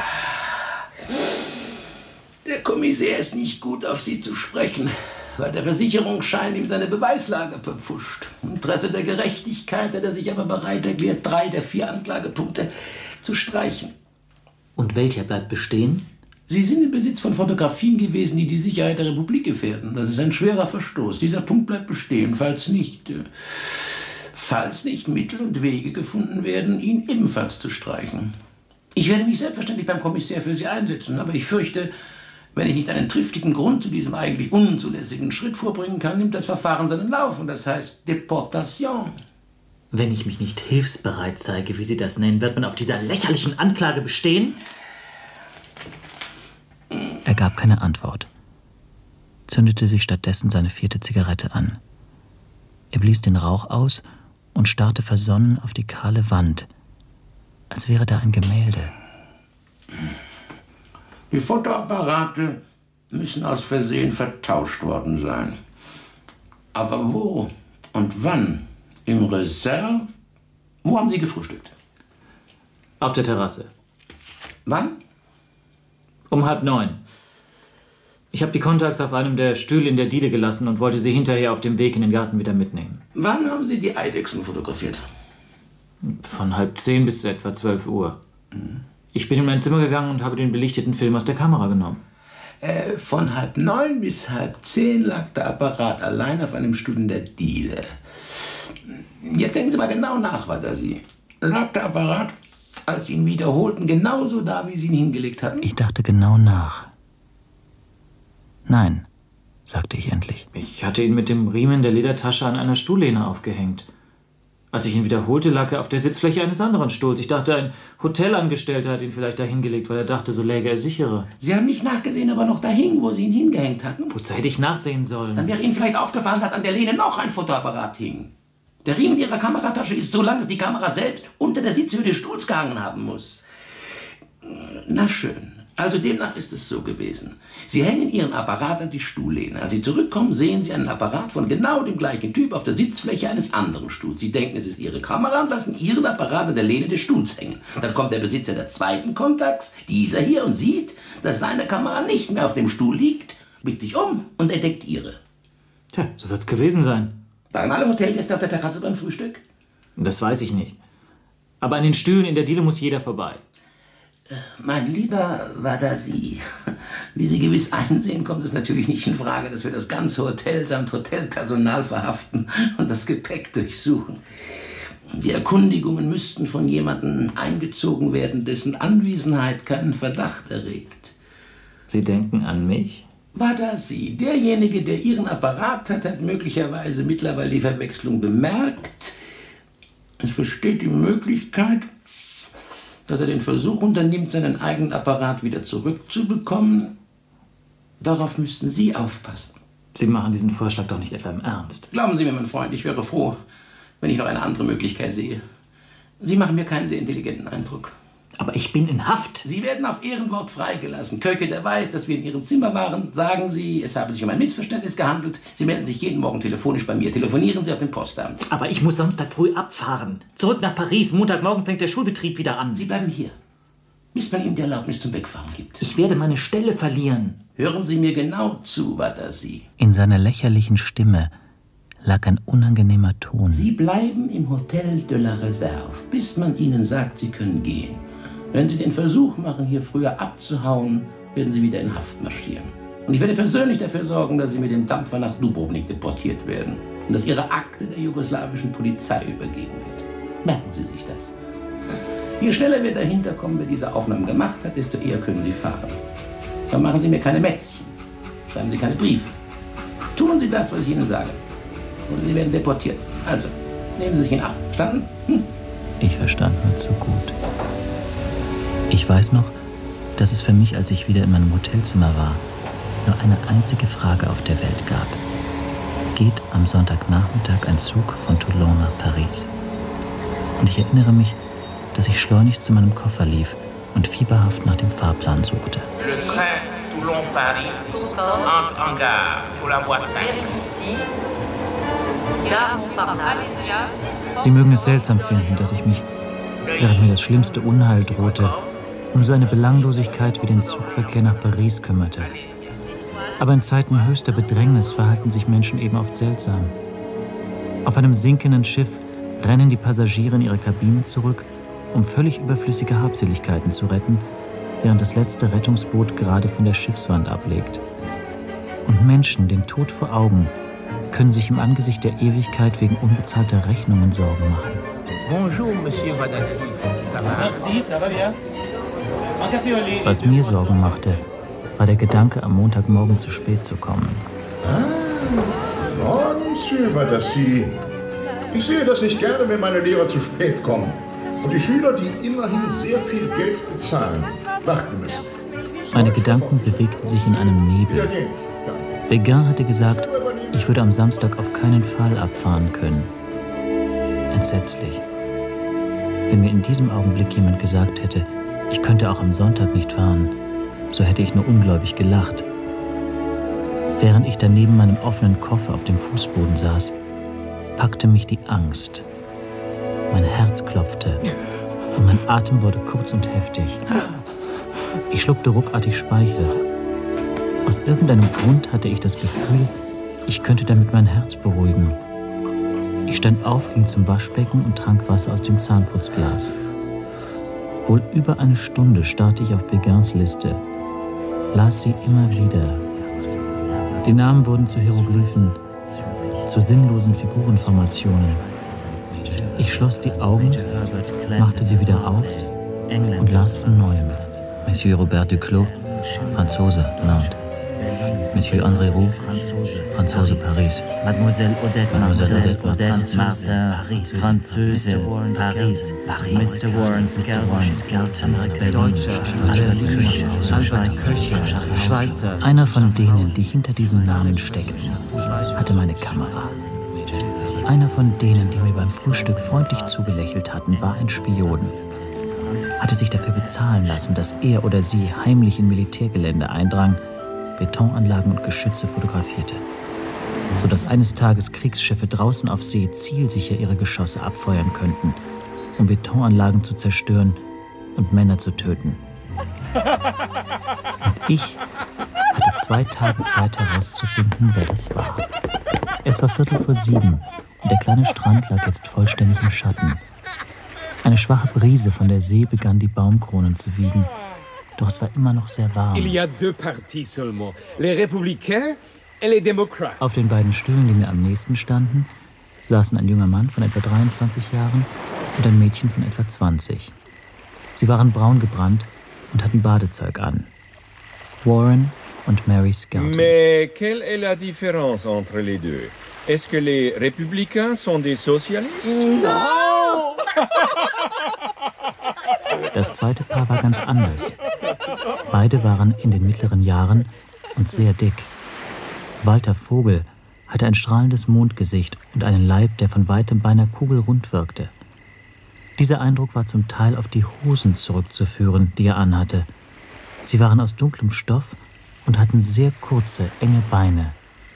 Speaker 9: Der Kommissär ist nicht gut, auf Sie zu sprechen, weil der Versicherungsschein ihm seine Beweislage verpfuscht. Im Interesse der Gerechtigkeit hat er sich aber bereit erklärt, drei der vier Anklagepunkte zu streichen.
Speaker 8: Und welcher bleibt bestehen?
Speaker 9: Sie sind im Besitz von Fotografien gewesen, die die Sicherheit der Republik gefährden. Das ist ein schwerer Verstoß. Dieser Punkt bleibt bestehen, falls nicht, äh, falls nicht Mittel und Wege gefunden werden, ihn ebenfalls zu streichen. Ich werde mich selbstverständlich beim Kommissär für Sie einsetzen, aber ich fürchte, wenn ich nicht einen triftigen Grund zu diesem eigentlich unzulässigen Schritt vorbringen kann, nimmt das Verfahren seinen Lauf und das heißt Deportation.
Speaker 8: Wenn ich mich nicht hilfsbereit zeige, wie Sie das nennen, wird man auf dieser lächerlichen Anklage bestehen?
Speaker 2: Er gab keine Antwort, zündete sich stattdessen seine vierte Zigarette an. Er blies den Rauch aus und starrte versonnen auf die kahle Wand, als wäre da ein Gemälde.
Speaker 9: Die Fotoapparate müssen aus Versehen vertauscht worden sein. Aber wo und wann? Im Reserve? Wo haben Sie gefrühstückt?
Speaker 8: Auf der Terrasse.
Speaker 9: Wann?
Speaker 8: Um halb neun. Ich habe die Contax auf einem der Stühle in der Diele gelassen und wollte sie hinterher auf dem Weg in den Garten wieder mitnehmen.
Speaker 9: Wann haben Sie die Eidechsen fotografiert?
Speaker 8: Von halb zehn bis etwa zwölf Uhr. Mhm. Ich bin in mein Zimmer gegangen und habe den belichteten Film aus der Kamera genommen.
Speaker 9: Äh, von halb neun bis halb zehn lag der Apparat allein auf einem Stuhl in der Diele. Jetzt denken Sie mal genau nach, Wadasi. lag der Apparat, als Sie ihn wiederholten, genauso da, wie Sie ihn hingelegt hatten?
Speaker 2: Ich dachte genau nach. Nein, sagte ich endlich.
Speaker 8: Ich hatte ihn mit dem Riemen der Ledertasche an einer Stuhllehne aufgehängt. Als ich ihn wiederholte, lag er auf der Sitzfläche eines anderen Stuhls. Ich dachte, ein Hotelangestellter hat ihn vielleicht dahin gelegt, weil er dachte, so läge er sicherer.
Speaker 9: Sie haben nicht nachgesehen, aber noch da hing, wo Sie ihn hingehängt hatten?
Speaker 8: Wozu hätte ich nachsehen sollen?
Speaker 9: Dann wäre Ihnen vielleicht aufgefallen, dass an der Lehne noch ein Fotoapparat hing. Der Riemen Ihrer Kameratasche ist so lang, dass die Kamera selbst unter der Sitzhöhe des Stuhls gehangen haben muss. Na schön. Also demnach ist es so gewesen. Sie hängen Ihren Apparat an die Stuhllehne. Als Sie zurückkommen, sehen Sie einen Apparat von genau dem gleichen Typ auf der Sitzfläche eines anderen Stuhls. Sie denken, es ist Ihre Kamera und lassen Ihren Apparat an der Lehne des Stuhls hängen. Dann kommt der Besitzer der zweiten Kontakts, dieser hier, und sieht, dass seine Kamera nicht mehr auf dem Stuhl liegt, blickt sich um und entdeckt Ihre.
Speaker 8: Tja, so wird's gewesen sein.
Speaker 9: Waren alle Hotelgäste auf der Terrasse beim Frühstück?
Speaker 8: Das weiß ich nicht. Aber an den Stühlen in der Diele muss jeder vorbei.
Speaker 9: Mein Lieber Wadasi, wie Sie gewiss einsehen, kommt es natürlich nicht in Frage, dass wir das ganze Hotel samt Hotelpersonal verhaften und das Gepäck durchsuchen. Die Erkundigungen müssten von jemandem eingezogen werden, dessen Anwesenheit keinen Verdacht erregt.
Speaker 8: Sie denken an mich?
Speaker 9: Wadasi, derjenige, der Ihren Apparat hat, hat möglicherweise mittlerweile die Verwechslung bemerkt. Es besteht die Möglichkeit, dass er den Versuch unternimmt, seinen eigenen Apparat wieder zurückzubekommen. Darauf müssten Sie aufpassen.
Speaker 8: Sie machen diesen Vorschlag doch nicht etwa im Ernst.
Speaker 9: Glauben Sie mir, mein Freund, ich wäre froh, wenn ich noch eine andere Möglichkeit sehe. Sie machen mir keinen sehr intelligenten Eindruck.
Speaker 8: Aber ich bin in Haft.
Speaker 9: Sie werden auf Ehrenwort freigelassen. Köche, der weiß, dass wir in Ihrem Zimmer waren, sagen Sie, es habe sich um ein Missverständnis gehandelt. Sie melden sich jeden Morgen telefonisch bei mir. Telefonieren Sie auf dem Postamt.
Speaker 8: Aber ich muss Samstag früh abfahren. Zurück nach Paris. Montagmorgen fängt der Schulbetrieb wieder an.
Speaker 9: Sie bleiben hier, bis man Ihnen die Erlaubnis zum Wegfahren gibt.
Speaker 8: Ich werde meine Stelle verlieren.
Speaker 9: Hören Sie mir genau zu, Wadasi.
Speaker 2: In seiner lächerlichen Stimme lag ein unangenehmer Ton.
Speaker 9: Sie bleiben im Hotel de la Réserve, bis man Ihnen sagt, Sie können gehen. Wenn Sie den Versuch machen, hier früher abzuhauen, werden Sie wieder in Haft marschieren. Und ich werde persönlich dafür sorgen, dass Sie mit dem Dampfer nach Dubrovnik deportiert werden und dass Ihre Akte der jugoslawischen Polizei übergeben wird. Merken Sie sich das. Je schneller wir dahinter kommen, wer diese Aufnahmen gemacht hat, desto eher können Sie fahren. Dann machen Sie mir keine Mätzchen, schreiben Sie keine Briefe. Tun Sie das, was ich Ihnen sage. Oder Sie werden deportiert. Also, nehmen Sie sich in Acht. Verstanden? Hm?
Speaker 2: Ich verstand nur zu gut. Ich weiß noch, dass es für mich, als ich wieder in meinem Hotelzimmer war, nur eine einzige Frage auf der Welt gab. Geht am Sonntagnachmittag ein Zug von Toulon nach Paris? Und ich erinnere mich, dass ich schleunigst zu meinem Koffer lief und fieberhaft nach dem Fahrplan suchte.
Speaker 15: Le train Toulon-Paris entre en gare sur la voie cinq.
Speaker 2: Sie mögen es seltsam finden, dass ich mich, während mir das schlimmste Unheil drohte, um so eine Belanglosigkeit wie den Zugverkehr nach Paris kümmerte. Aber in Zeiten höchster Bedrängnis verhalten sich Menschen eben oft seltsam. Auf einem sinkenden Schiff rennen die Passagiere in ihre Kabinen zurück, um völlig überflüssige Habseligkeiten zu retten, während das letzte Rettungsboot gerade von der Schiffswand ablegt. Und Menschen, den Tod vor Augen, können sich im Angesicht der Ewigkeit wegen unbezahlter Rechnungen Sorgen machen.
Speaker 15: Bonjour, Monsieur Wadasi. Ça va?
Speaker 8: Merci, ça va bien. Un café au lait.
Speaker 2: Was mir Sorgen machte, war der Gedanke, am Montagmorgen zu spät zu kommen.
Speaker 4: Ah, morgen, Monsieur Wadasi. Ich sehe das nicht gerne, wenn meine Lehrer zu spät kommen. Und die Schüler, die immerhin sehr viel Geld bezahlen, warten müssen.
Speaker 2: Meine Gedanken bewegten sich in einem Nebel. Beguin hatte gesagt, ich würde am Samstag auf keinen Fall abfahren können. Entsetzlich. Wenn mir in diesem Augenblick jemand gesagt hätte, ich könnte auch am Sonntag nicht fahren, so hätte ich nur ungläubig gelacht. Während ich daneben meinem offenen Koffer auf dem Fußboden saß, packte mich die Angst. Mein Herz klopfte und mein Atem wurde kurz und heftig. Ich schluckte ruckartig Speichel. Aus irgendeinem Grund hatte ich das Gefühl, ich könnte damit mein Herz beruhigen. Ich stand auf, ging zum Waschbecken und trank Wasser aus dem Zahnputzglas. Wohl über eine Stunde starrte ich auf Beguins Liste, las sie immer wieder. Die Namen wurden zu Hieroglyphen, zu sinnlosen Figurenformationen. Ich schloss die Augen, machte sie wieder auf und las von Neuem. Monsieur Robert Duclos, Franzose, Nantes. Monsieur André Roux, Franzose, Paris.
Speaker 8: Mademoiselle Odette
Speaker 2: Mademoiselle
Speaker 8: Odette
Speaker 2: Martin,
Speaker 8: Martin, Französe, Paris. Mister Warren Skelton, Deutscher, Schweizer.
Speaker 2: Einer von denen, die hinter diesen Namen steckten, hatte meine Kamera. Einer von denen, die mir beim Frühstück freundlich zugelächelt hatten, war ein Spion. Hatte sich dafür bezahlen lassen, dass er oder sie heimlich in Militärgelände eindrang, Betonanlagen und Geschütze fotografierte, sodass eines Tages Kriegsschiffe draußen auf See zielsicher ihre Geschosse abfeuern könnten, um Betonanlagen zu zerstören und Männer zu töten. Und ich hatte zwei Tage Zeit herauszufinden, wer das war. Es war Viertel vor sieben und der kleine Strand lag jetzt vollständig im Schatten. Eine schwache Brise von der See begann die Baumkronen zu wiegen, doch es war immer noch sehr warm.
Speaker 16: Il y a deux partis seulement, les républicains et les démocrates.
Speaker 2: Auf den beiden Stühlen, die mir am nächsten standen, saßen ein junger Mann von etwa dreiundzwanzig Jahren und ein Mädchen von etwa zwanzig. Sie waren braun gebrannt und hatten Badezeug an. Warren und Mary Skelton.
Speaker 17: Mais quelle est la différence entre les deux? Est-ce que les républicains sont des socialistes?
Speaker 14: No!
Speaker 2: Das zweite Paar war ganz anders. Beide waren in den mittleren Jahren und sehr dick. Walter Vogel hatte ein strahlendes Mondgesicht und einen Leib, der von weitem beinahe kugelrund wirkte. Dieser Eindruck war zum Teil auf die Hosen zurückzuführen, die er anhatte. Sie waren aus dunklem Stoff und hatten sehr kurze, enge Beine.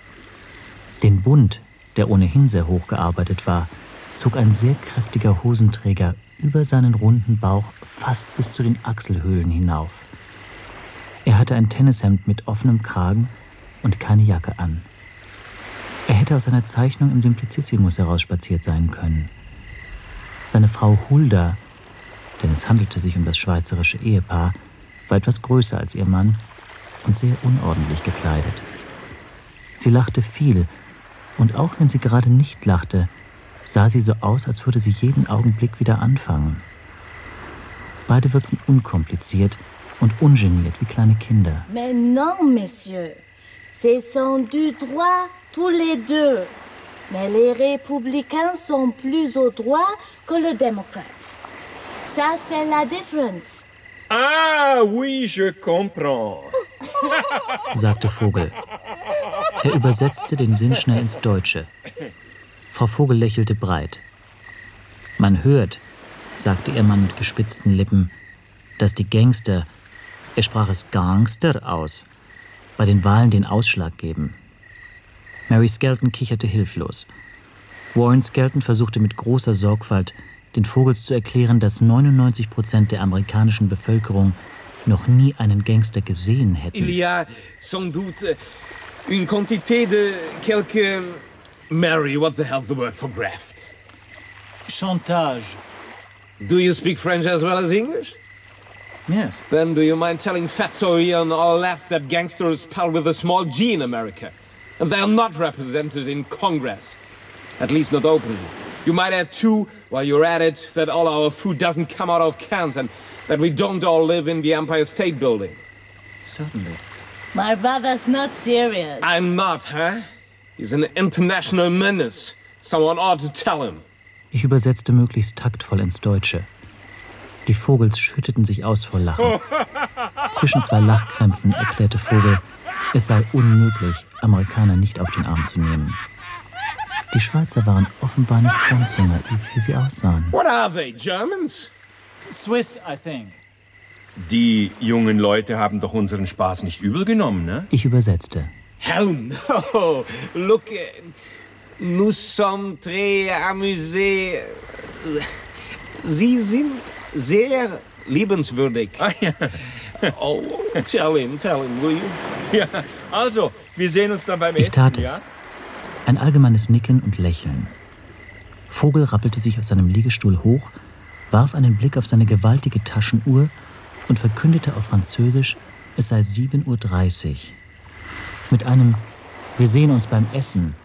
Speaker 2: Den Bund, der ohnehin sehr hoch gearbeitet war, zog ein sehr kräftiger Hosenträger über seinen runden Bauch fast bis zu den Achselhöhlen hinauf. Er hatte ein Tennishemd mit offenem Kragen und keine Jacke an. Er hätte aus einer Zeichnung im Simplicissimus herausspaziert sein können. Seine Frau Hulda, denn es handelte sich um das schweizerische Ehepaar, war etwas größer als ihr Mann und sehr unordentlich gekleidet. Sie lachte viel, und auch wenn sie gerade nicht lachte, sah sie so aus, als würde sie jeden Augenblick wieder anfangen. Beide wirkten unkompliziert und ungeniert wie kleine Kinder.
Speaker 18: Mais non, Messieurs. Ce sont du droit tous les deux. Mais les républicains sont plus au droit que les démocrates. Ça, c'est la différence.
Speaker 17: Ah, oui, je comprends,
Speaker 2: sagte Vogel. Er übersetzte den Sinn schnell ins Deutsche. Frau Vogel lächelte breit. Man hört, sagte ihr Mann mit gespitzten Lippen, dass die Gangster, er sprach es Gangster aus, bei den Wahlen den Ausschlag geben. Mary Skelton kicherte hilflos. Warren Skelton versuchte mit großer Sorgfalt, den Vogels zu erklären, dass neunundneunzig Prozent der amerikanischen Bevölkerung noch nie einen Gangster gesehen hätten.
Speaker 16: Il y a sans doute une quantité de quelques... Mary, what the hell's the word for graft?
Speaker 8: Chantage.
Speaker 16: Do you speak French as well as English?
Speaker 8: Yes.
Speaker 16: Then do you mind telling Fatso here on our left that gangsters spell with a small G in America? And they are not represented in Congress. At least not openly. You might add too, while you're at it, that all our food doesn't come out of cans and that we don't all live in the Empire State Building.
Speaker 8: Certainly.
Speaker 18: My brother's not serious.
Speaker 16: I'm not, huh? He's an international menace. Someone ought to tell him.
Speaker 2: Ich übersetzte möglichst taktvoll ins Deutsche. Die Vogels schütteten sich aus vor Lachen. Zwischen zwei Lachkrämpfen erklärte Vogel, es sei unmöglich, Amerikaner nicht auf den Arm zu nehmen. Die Schweizer waren offenbar nicht ganz so naiv, wie sie aussahen.
Speaker 16: What are they, Germans?
Speaker 8: Swiss, I think.
Speaker 17: Die jungen Leute haben doch unseren Spaß nicht übel genommen, ne?
Speaker 2: Ich übersetzte.
Speaker 16: Hell no! Look, nous sommes très amusés. Sie sind sehr liebenswürdig.
Speaker 17: Ah, ja.
Speaker 16: Oh, tell him, tell him, will you?
Speaker 17: Ja, also, wir sehen uns dann beim Essen,
Speaker 2: Ich tat es.
Speaker 17: ja?
Speaker 2: Ein allgemeines Nicken und Lächeln. Vogel rappelte sich aus seinem Liegestuhl hoch, warf einen Blick auf seine gewaltige Taschenuhr und verkündete auf Französisch, es sei sieben Uhr dreißig. Mit einem »Wir sehen uns beim Essen«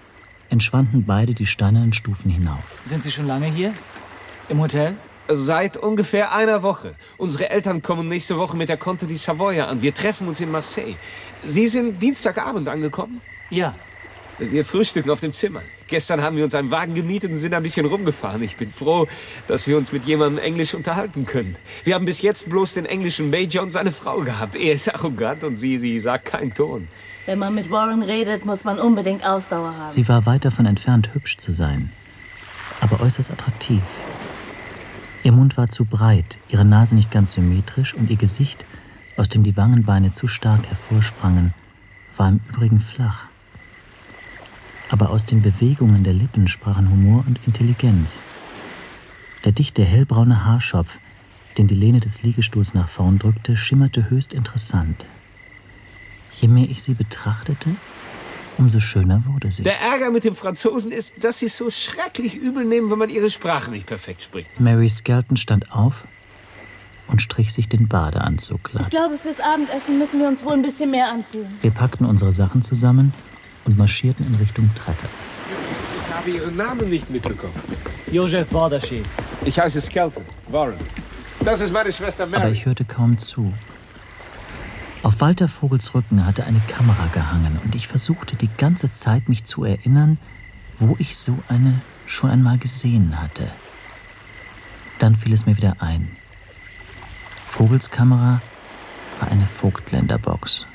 Speaker 2: entschwanden beide die steinernen Stufen hinauf.
Speaker 8: Sind Sie schon lange hier? Im Hotel?
Speaker 16: Seit ungefähr einer Woche. Unsere Eltern kommen nächste Woche mit der Conte di Savoia an. Wir treffen uns in Marseille. Sie sind Dienstagabend angekommen?
Speaker 8: Ja.
Speaker 16: Wir frühstücken auf dem Zimmer. Gestern haben wir uns einen Wagen gemietet und sind ein bisschen rumgefahren. Ich bin froh, dass wir uns mit jemandem Englisch unterhalten können. Wir haben bis jetzt bloß den englischen Major und seine Frau gehabt. Er ist arrogant und sie, sie sagt keinen Ton.
Speaker 18: Wenn man mit Warren redet, muss man unbedingt Ausdauer haben.
Speaker 2: Sie war weit davon entfernt, hübsch zu sein, aber äußerst attraktiv. Ihr Mund war zu breit, ihre Nase nicht ganz symmetrisch und ihr Gesicht, aus dem die Wangenbeine zu stark hervorsprangen, war im Übrigen flach. Aber aus den Bewegungen der Lippen sprachen Humor und Intelligenz. Der dichte, hellbraune Haarschopf, den die Lehne des Liegestuhls nach vorn drückte, schimmerte höchst interessant. Je mehr ich sie betrachtete, umso schöner wurde sie.
Speaker 16: Der Ärger mit dem Franzosen ist, dass sie es so schrecklich übel nehmen, wenn man ihre Sprache nicht perfekt spricht.
Speaker 2: Mary Skelton stand auf und strich sich den Badeanzug glatt.
Speaker 18: Ich glaube, fürs Abendessen müssen wir uns wohl ein bisschen mehr anziehen.
Speaker 2: Wir packten unsere Sachen zusammen und marschierten in Richtung Treppe.
Speaker 16: Ich habe Ihren Namen nicht mitbekommen.
Speaker 8: Joseph Bardaschi.
Speaker 16: Ich heiße Skelton, Warren. Das ist meine Schwester Mary.
Speaker 2: Aber ich hörte kaum zu. Auf Walter Vogels Rücken hatte eine Kamera gehangen und ich versuchte die ganze Zeit, mich zu erinnern, wo ich so eine schon einmal gesehen hatte. Dann fiel es mir wieder ein. Vogels Kamera war eine Vogtländer-Box.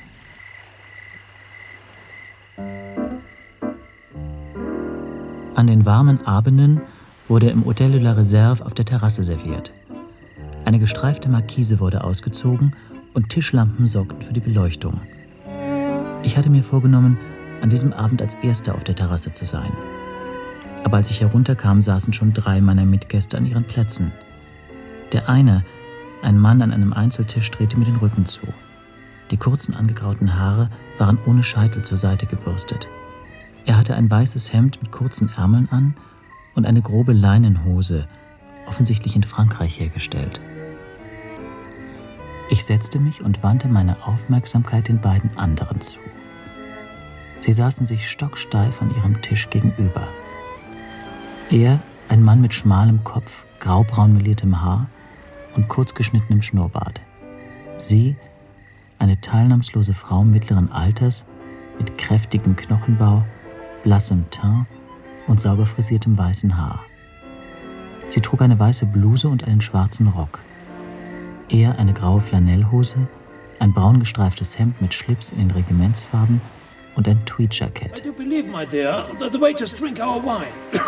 Speaker 2: An den warmen Abenden wurde im Hotel de la Réserve auf der Terrasse serviert. Eine gestreifte Markise wurde ausgezogen und Tischlampen sorgten für die Beleuchtung. Ich hatte mir vorgenommen, an diesem Abend als Erster auf der Terrasse zu sein. Aber als ich herunterkam, saßen schon drei meiner Mitgäste an ihren Plätzen. Der eine, ein Mann an einem Einzeltisch, drehte mir den Rücken zu. Die kurzen, angegrauten Haare waren ohne Scheitel zur Seite gebürstet. Er hatte ein weißes Hemd mit kurzen Ärmeln an und eine grobe Leinenhose, offensichtlich in Frankreich hergestellt. Ich setzte mich und wandte meine Aufmerksamkeit den beiden anderen zu. Sie saßen sich stocksteif an ihrem Tisch gegenüber. Er, ein Mann mit schmalem Kopf, graubraun meliertem Haar und kurz geschnittenem Schnurrbart. Sie, eine teilnahmslose Frau mittleren Alters mit kräftigem Knochenbau, blassem Teint und sauber frisiertem weißen Haar. Sie trug eine weiße Bluse und einen schwarzen Rock. Er eine graue Flanellhose, ein braun gestreiftes Hemd mit Schlips in den Regimentsfarben und ein Tweedjackett.
Speaker 19: I do believe, my dear, that the waiters drink our wine.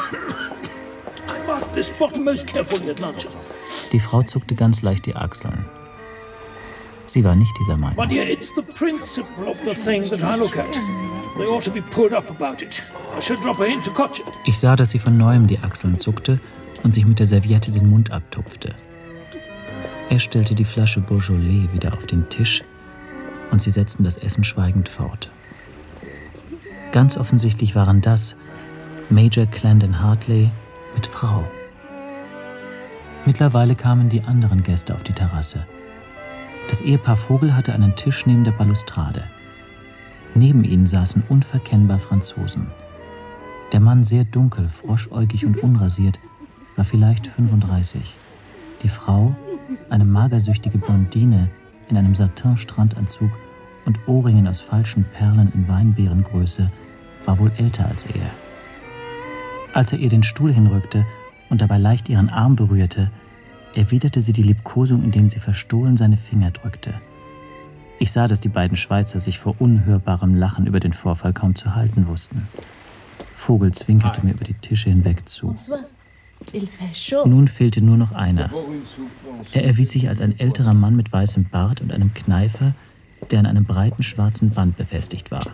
Speaker 19: I marked this bottle most carefully at luncheon.
Speaker 2: Die Frau zuckte ganz leicht die Achseln. Sie war nicht dieser Meinung.
Speaker 19: My dear, it's the principle of the thing that I look at. They ought to be pulled up about it. I should drop a hint to Koch.
Speaker 2: Ich sah, dass sie von neuem die Achseln zuckte und sich mit der Serviette den Mund abtupfte. Er stellte die Flasche Beaujolais wieder auf den Tisch und sie setzten das Essen schweigend fort. Ganz offensichtlich waren das Major Clandon Hartley mit Frau. Mittlerweile kamen die anderen Gäste auf die Terrasse. Das Ehepaar Vogel hatte einen Tisch neben der Balustrade. Neben ihnen saßen unverkennbar Franzosen. Der Mann, sehr dunkel, froschäugig und unrasiert, war vielleicht fünfunddreißig. Die Frau, eine magersüchtige Blondine in einem Satin-Strandanzug und Ohrringen aus falschen Perlen in Weinbeerengröße, war wohl älter als er. Als er ihr den Stuhl hinrückte und dabei leicht ihren Arm berührte, erwiderte sie die Liebkosung, indem sie verstohlen seine Finger drückte. Ich sah, dass die beiden Schweizer sich vor unhörbarem Lachen über den Vorfall kaum zu halten wussten. Vogel zwinkerte mir über die Tische hinweg zu. Nun fehlte nur noch einer. Er erwies sich als ein älterer Mann mit weißem Bart und einem Kneifer, der an einem breiten schwarzen Band befestigt war.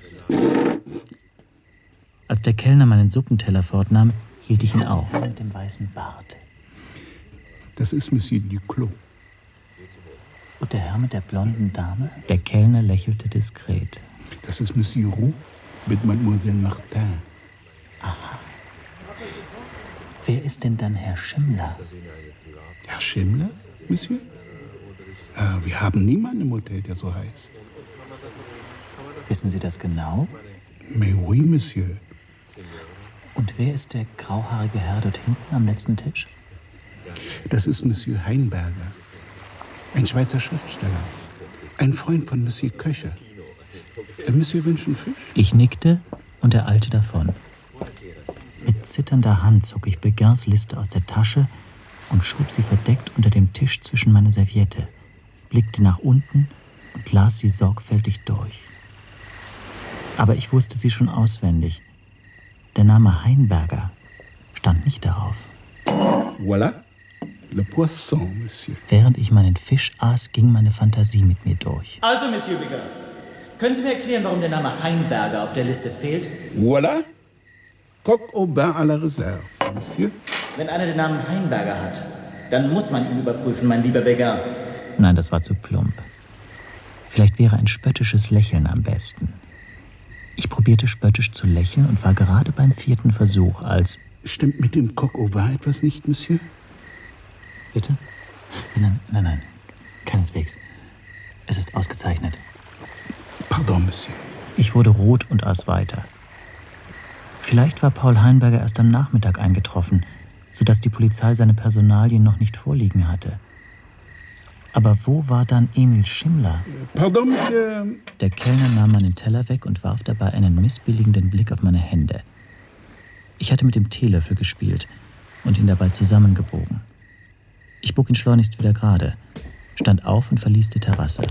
Speaker 2: Als der Kellner meinen Suppenteller fortnahm, hielt ich ihn auf. Mit dem weißen Bart.
Speaker 20: Das ist Monsieur Duclos.
Speaker 2: Und der Herr mit der blonden Dame? Der Kellner lächelte diskret.
Speaker 20: Das ist Monsieur Roux mit Mademoiselle Martin.
Speaker 2: Aha. Wer ist denn dann Herr Schimmler?
Speaker 20: Herr Schimmler, Monsieur? Äh, wir haben niemanden im Hotel, der so heißt.
Speaker 2: Wissen Sie das genau?
Speaker 20: Mais oui, Monsieur.
Speaker 2: Und wer ist der grauhaarige Herr dort hinten am letzten Tisch?
Speaker 20: Das ist Monsieur Heinberger, ein Schweizer Schriftsteller, ein Freund von Monsieur Köcher. Äh, Monsieur wünscht einen Fisch?
Speaker 2: Ich nickte und er eilte davon. Mit zitternder Hand zog ich Begins Liste aus der Tasche und schob sie verdeckt unter dem Tisch zwischen meine Serviette, blickte nach unten und las sie sorgfältig durch. Aber ich wusste sie schon auswendig. Der Name Heinberger stand nicht darauf.
Speaker 20: Voilà, le poisson, Monsieur.
Speaker 2: Während ich meinen Fisch aß, ging meine Fantasie mit mir durch.
Speaker 8: Also, Monsieur Bigger, können Sie mir erklären, warum der Name Heinberger auf der Liste fehlt?
Speaker 20: Voilà, coq au bain à la réserve, Monsieur.
Speaker 8: Wenn einer den Namen Heinberger hat, dann muss man ihn überprüfen, mein lieber Bigger.
Speaker 2: Nein, das war zu plump. Vielleicht wäre ein spöttisches Lächeln am besten. Ich probierte spöttisch zu lächeln und war gerade beim vierten Versuch, als...
Speaker 20: Stimmt mit dem Coq au vin etwas nicht, Monsieur?
Speaker 2: Bitte? Nein, nein, nein, keineswegs. Es ist ausgezeichnet.
Speaker 20: Pardon, Monsieur.
Speaker 2: Ich wurde rot und aß weiter. Vielleicht war Paul Heinberger erst am Nachmittag eingetroffen, sodass die Polizei seine Personalien noch nicht vorliegen hatte. Aber wo war dann Emil Schimmler?
Speaker 20: Pardon, Monsieur.
Speaker 2: Der Kellner nahm meinen Teller weg und warf dabei einen missbilligenden Blick auf meine Hände. Ich hatte mit dem Teelöffel gespielt und ihn dabei zusammengebogen. Ich bog ihn schleunigst wieder gerade, stand auf und verließ die Terrasse.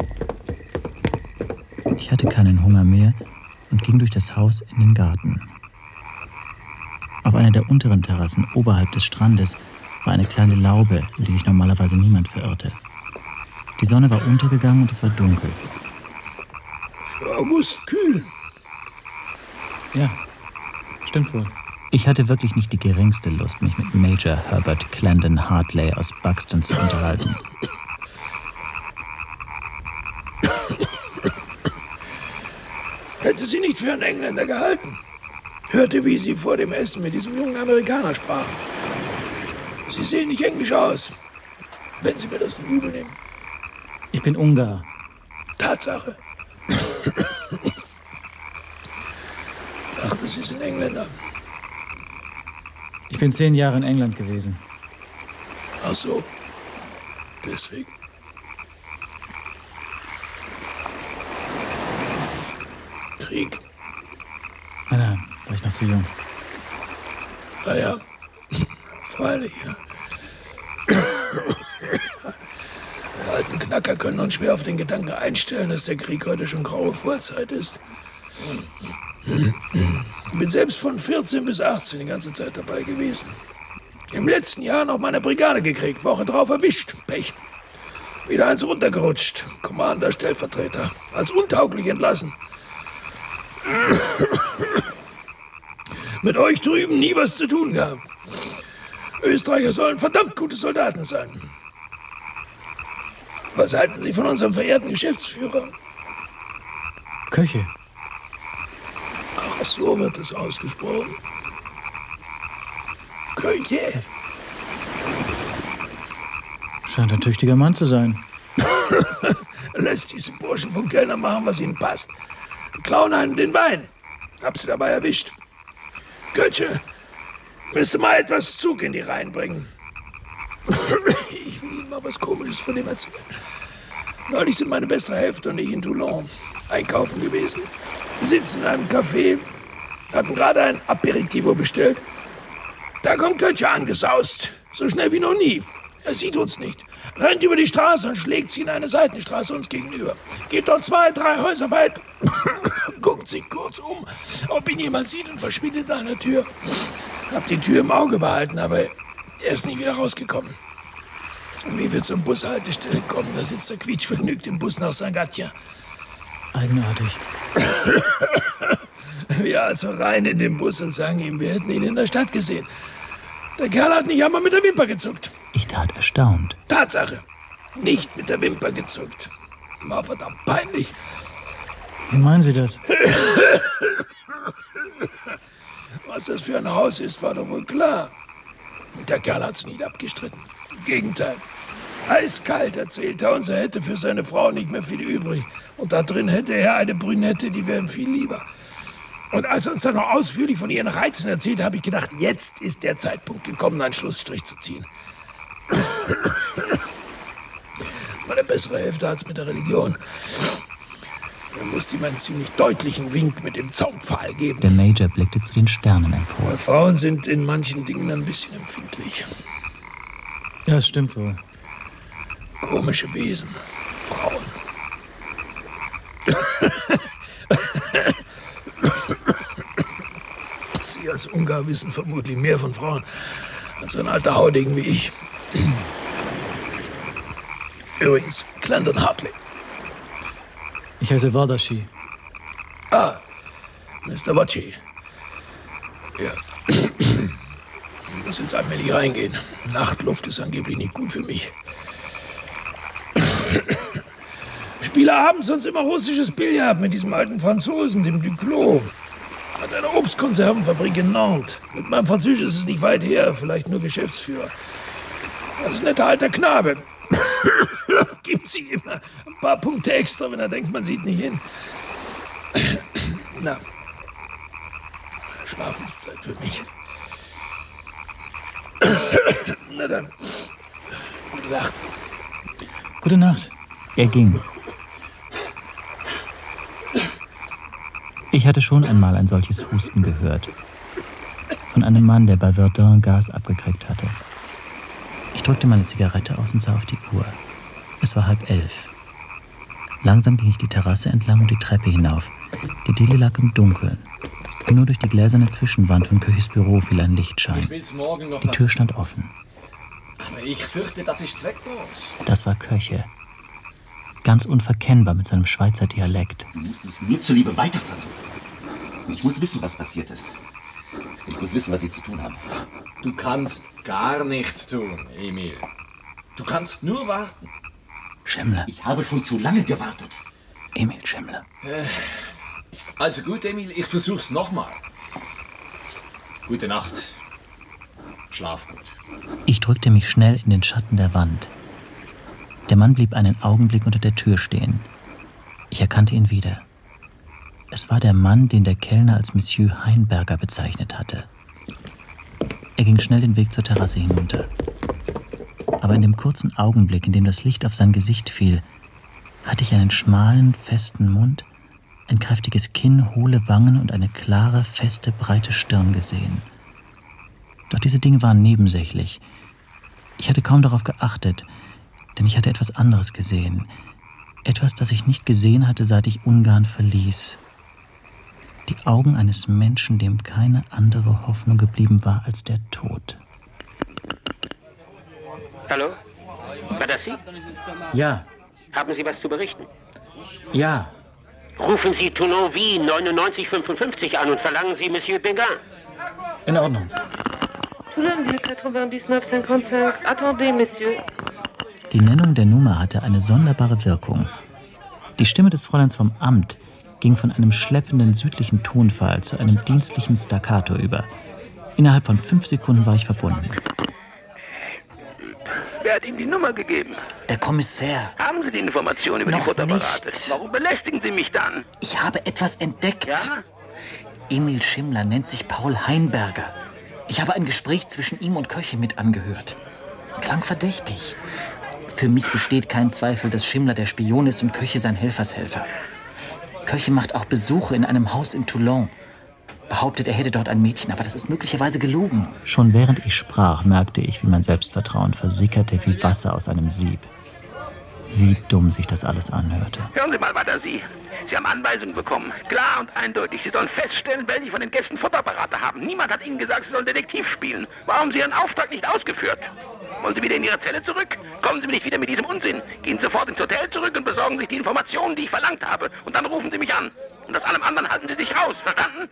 Speaker 2: Ich hatte keinen Hunger mehr und ging durch das Haus in den Garten. Auf einer der unteren Terrassen oberhalb des Strandes war eine kleine Laube, in die sich normalerweise niemand verirrte. Die Sonne war untergegangen und es war dunkel.
Speaker 19: Für August kühl.
Speaker 2: Ja, stimmt wohl. Ich hatte wirklich nicht die geringste Lust, mich mit Major Herbert Clandon Hartley aus Buxton zu unterhalten.
Speaker 19: Hätte sie nicht für einen Engländer gehalten. Hörte, wie sie vor dem Essen mit diesem jungen Amerikaner sprachen. Sie sehen nicht englisch aus, wenn Sie mir das nicht übel nehmen.
Speaker 2: Ich bin Ungar.
Speaker 19: Tatsache. Dachte, Sie sind Engländer.
Speaker 2: Ich bin zehn Jahre in England gewesen.
Speaker 19: Ach so. Deswegen. Krieg.
Speaker 2: Nein, nein, war ich noch zu jung.
Speaker 19: Na ja, freilich, ja. Die alten Knacker können uns schwer auf den Gedanken einstellen, dass der Krieg heute schon graue Vorzeit ist. Ich bin selbst von vierzehn bis achtzehn die ganze Zeit dabei gewesen. Im letzten Jahr noch meine Brigade gekriegt, Woche drauf erwischt. Pech. Wieder eins runtergerutscht. Commander, Stellvertreter. Als untauglich entlassen. Mit euch drüben nie was zu tun gehabt. Österreicher sollen verdammt gute Soldaten sein. Was halten Sie von unserem verehrten Geschäftsführer?
Speaker 2: Köche.
Speaker 19: Ach, so wird es ausgesprochen. Köche.
Speaker 2: Scheint ein tüchtiger Mann zu sein.
Speaker 19: Lässt diese Burschen vom Kellner machen, was ihnen passt. Die klauen einem den Wein. Hab sie dabei erwischt. Köche, müsste mal etwas Zug in die Reihen bringen. Ich will Ihnen mal was Komisches von dem erzählen. Neulich sind meine bessere Hälfte und ich in Toulon einkaufen gewesen. Wir sitzen in einem Café, hatten gerade ein Aperitivo bestellt. Da kommt Köche angesaust, so schnell wie noch nie. Er sieht uns nicht, rennt über die Straße und schlägt sie in eine Seitenstraße uns gegenüber. Geht dort zwei, drei Häuser weit, guckt sich kurz um, ob ihn jemand sieht und verschwindet an der Tür. Hab die Tür im Auge behalten, aber er ist nicht wieder rausgekommen. Wie wir zur Bushaltestelle kommen, da sitzt er quietschvergnügt im Bus nach Saint Gatien.
Speaker 2: Eigenartig.
Speaker 19: Wir also rein in den Bus und sagen ihm, wir hätten ihn in der Stadt gesehen. Der Kerl hat nicht einmal mit der Wimper gezuckt.
Speaker 2: Ich tat erstaunt.
Speaker 19: Tatsache. Nicht mit der Wimper gezuckt. War verdammt peinlich.
Speaker 2: Wie meinen Sie das?
Speaker 19: Was das für ein Haus ist, war doch wohl klar. Der Kerl hat's nicht abgestritten. Im Gegenteil. Eiskalt erzählt er uns, er hätte für seine Frau nicht mehr viel übrig. Und da drin hätte er eine Brünette, die wäre ihm viel lieber. Und als er uns dann noch ausführlich von ihren Reizen erzählte, habe ich gedacht, jetzt ist der Zeitpunkt gekommen, einen Schlussstrich zu ziehen. Meine bessere Hälfte hat's mit der Religion. Er musste ihm einen ziemlich deutlichen Wink mit dem Zaunpfahl geben.
Speaker 2: Der Major blickte zu den Sternen empor.
Speaker 19: Frauen sind in manchen Dingen ein bisschen empfindlich.
Speaker 8: Ja, das stimmt wohl.
Speaker 19: Komische Wesen. Frauen. Sie als Ungar wissen vermutlich mehr von Frauen als ein alter Haudegen wie ich. Übrigens, Clandon Hartley.
Speaker 8: Ich heiße Wardaschi.
Speaker 19: Ah, Mister Wacci. Ja. Ich muss jetzt allmählich reingehen. Nachtluft ist angeblich nicht gut für mich. Spiele abends sonst immer russisches Billard mit diesem alten Franzosen, dem Duclos. Hat eine Obstkonservenfabrik in Nantes. Mit meinem Französisch ist es nicht weit her, vielleicht nur Geschäftsführer. Das ist ein netter alter Knabe. Gibt sie immer ein paar Punkte extra, wenn er denkt, man sieht nicht hin. Na, Schlafenszeit für mich. Na dann, gute Nacht.
Speaker 2: Gute Nacht. Er ging. Ich hatte schon einmal ein solches Husten gehört. Von einem Mann, der bei Verdun Gas abgekriegt hatte. Ich drückte meine Zigarette aus und sah auf die Uhr. Es war halb elf. Langsam ging ich die Terrasse entlang und die Treppe hinauf. Die Diele lag im Dunkeln. Nur durch die gläserne Zwischenwand von Köches Büro fiel ein Lichtschein. Die Tür stand offen.
Speaker 3: Aber ich fürchte, das ist zwecklos.
Speaker 2: Das war Köche. Ganz unverkennbar mit seinem Schweizer Dialekt.
Speaker 21: Du musst es mir zuliebe weiter versuchen. Ich muss wissen, was passiert ist. Ich muss wissen, was Sie zu tun haben.
Speaker 3: Du kannst gar nichts tun, Emil. Du kannst nur warten.
Speaker 2: Schimmler.
Speaker 21: Ich habe schon zu lange gewartet.
Speaker 2: Emil Schimmler.
Speaker 3: Also gut, Emil, ich versuch's nochmal. Gute Nacht. Schlaf gut.
Speaker 2: Ich drückte mich schnell in den Schatten der Wand. Der Mann blieb einen Augenblick unter der Tür stehen. Ich erkannte ihn wieder. Es war der Mann, den der Kellner als Monsieur Heinberger bezeichnet hatte. Er ging schnell den Weg zur Terrasse hinunter. Aber in dem kurzen Augenblick, in dem das Licht auf sein Gesicht fiel, hatte ich einen schmalen, festen Mund, ein kräftiges Kinn, hohle Wangen und eine klare, feste, breite Stirn gesehen. Doch diese Dinge waren nebensächlich. Ich hatte kaum darauf geachtet, denn ich hatte etwas anderes gesehen. Etwas, das ich nicht gesehen hatte, seit ich Ungarn verließ. Die Augen eines Menschen, dem keine andere Hoffnung geblieben war als der Tod.
Speaker 15: Hallo? War das Sie?
Speaker 2: Ja.
Speaker 15: Haben Sie was zu berichten?
Speaker 2: Ja.
Speaker 15: Rufen Sie Toulon Wien neunundneunzig fünfundfünfzig an und verlangen Sie Monsieur Beguin.
Speaker 2: In Ordnung.
Speaker 22: Toulon neunundneunzig fünfundfünfzig. Attendez, Monsieur.
Speaker 2: Die Nennung der Nummer hatte eine sonderbare Wirkung. Die Stimme des Fräuleins vom Amt ging von einem schleppenden südlichen Tonfall zu einem dienstlichen Staccato über. Innerhalb von fünf Sekunden war ich verbunden.
Speaker 21: Wer hat Ihnen die Nummer gegeben?
Speaker 2: Der Kommissär.
Speaker 21: Haben Sie die Information über
Speaker 2: Noch
Speaker 21: die Fotoapparate?
Speaker 2: nicht.
Speaker 21: Warum belästigen Sie mich dann?
Speaker 2: Ich habe etwas entdeckt.
Speaker 21: Ja?
Speaker 2: Emil Schimmler nennt sich Paul Heinberger. Ich habe ein Gespräch zwischen ihm und Köche mit angehört. Klang verdächtig. Für mich besteht kein Zweifel, dass Schimmler der Spion ist und Köche sein Helfershelfer. Köche macht auch Besuche in einem Haus in Toulon. Behauptet, er hätte dort ein Mädchen, aber das ist möglicherweise gelogen. Schon während ich sprach, merkte ich, wie mein Selbstvertrauen versickerte wie Wasser aus einem Sieb. Wie dumm sich das alles anhörte.
Speaker 21: Hören Sie mal weiter, Sie. Sie haben Anweisungen bekommen. Klar und eindeutig. Sie sollen feststellen, welche von den Gästen Fotoapparate haben. Niemand hat Ihnen gesagt, Sie sollen Detektiv spielen. Warum haben Sie Ihren Auftrag nicht ausgeführt? Wollen Sie wieder in Ihre Zelle zurück? Kommen Sie mir nicht wieder mit diesem Unsinn. Gehen Sie sofort ins Hotel zurück und besorgen sich die Informationen, die ich verlangt habe. Und dann rufen Sie mich an. Und aus allem anderen halten Sie sich raus. Verstanden?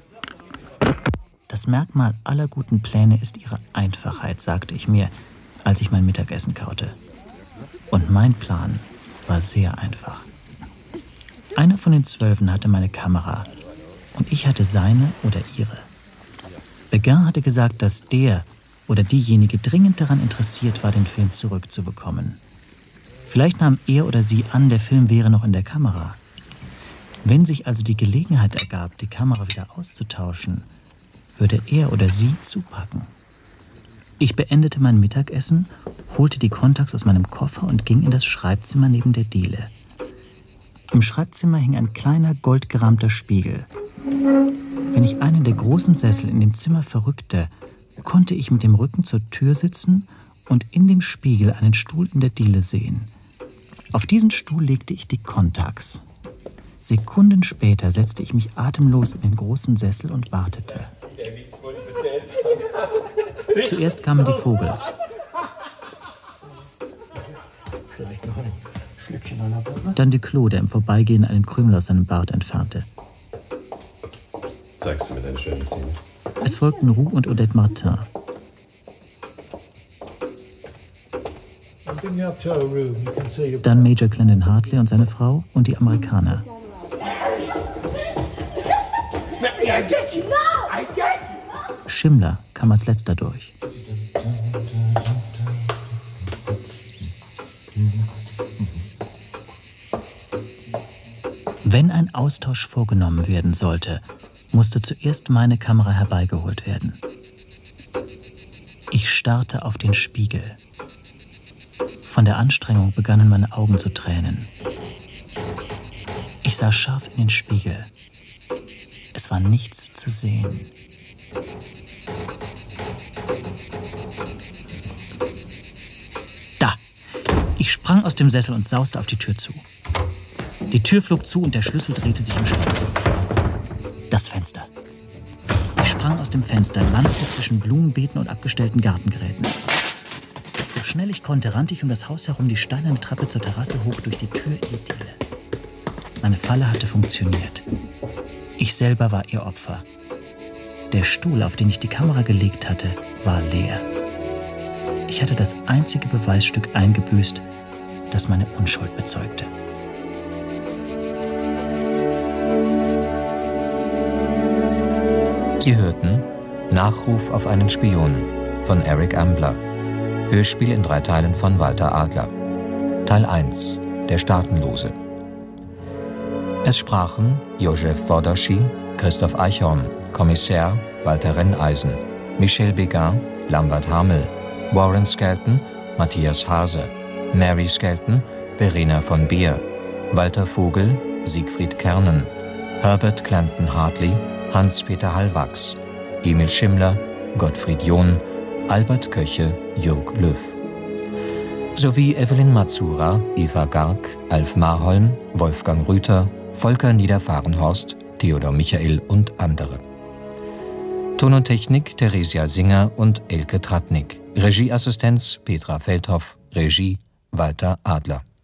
Speaker 2: Das Merkmal aller guten Pläne ist ihre Einfachheit, sagte ich mir, als ich mein Mittagessen kaute. Und mein Plan war sehr einfach. Einer von den Zwölfen hatte meine Kamera und ich hatte seine oder ihre. Beguin hatte gesagt, dass der oder diejenige dringend daran interessiert war, den Film zurückzubekommen. Vielleicht nahm er oder sie an, der Film wäre noch in der Kamera. Wenn sich also die Gelegenheit ergab, die Kamera wieder auszutauschen, würde er oder sie zupacken. Ich beendete mein Mittagessen, holte die Contax aus meinem Koffer und ging in das Schreibzimmer neben der Diele. Im Schreibzimmer hing ein kleiner, goldgerahmter Spiegel. Wenn ich einen der großen Sessel in dem Zimmer verrückte, konnte ich mit dem Rücken zur Tür sitzen und in dem Spiegel einen Stuhl in der Diele sehen. Auf diesen Stuhl legte ich die Contax. Sekunden später setzte ich mich atemlos in den großen Sessel und wartete. Zuerst kamen die Vogels. Dann Duclos, der im Vorbeigehen einen Krümel aus seinem Bart entfernte.
Speaker 1: Zeigst du mir deine schönen Zähne?
Speaker 2: Es folgten Roux und Odette Martin. Dann Major Glendon Hartley und seine Frau und die Amerikaner. Schimmler kam als letzter durch. Wenn ein Austausch vorgenommen werden sollte, musste zuerst meine Kamera herbeigeholt werden. Ich starrte auf den Spiegel. Von der Anstrengung begannen meine Augen zu tränen. Ich sah scharf in den Spiegel. Es war nichts zu sehen. Da! Ich sprang aus dem Sessel und sauste auf die Tür zu. Die Tür flog zu und der Schlüssel drehte sich im Schloss. Das Fenster. Ich sprang aus dem Fenster, landete zwischen Blumenbeeten und abgestellten Gartengeräten. So schnell ich konnte, rannte ich um das Haus herum die steinerne Treppe zur Terrasse hoch durch die Tür in die Diele. Meine Falle hatte funktioniert. Ich selber war ihr Opfer. Der Stuhl, auf den ich die Kamera gelegt hatte, war leer. Ich hatte das einzige Beweisstück eingebüßt, das meine Unschuld bezeugte. Sie hörten Nachruf auf einen Spion von Eric Ambler. Hörspiel in drei Teilen von Walter Adler. Teil eins, Der Staatenlose. Es sprachen Joseph Wodaschi, Christoph Eichhorn, Kommissär Walter Renneisen, Michel Beguin, Lambert Hamel, Warren Skelton, Matthias Hase, Mary Skelton, Verena von Beer, Walter Vogel, Siegfried Kernen, Herbert Clanton Hartley, Hans-Peter Hallwachs, Emil Schimmler, Gottfried John, Albert Köche, Jörg Löw. Sowie Evelyn Mazura, Eva Garg, Alf Marholm, Wolfgang Rüther, Volker Niederfahrenhorst, Theodor Michael und andere. Ton und Technik Theresia Singer und Elke Tratnik. Regieassistenz Petra Feldhoff. Regie Walter Adler.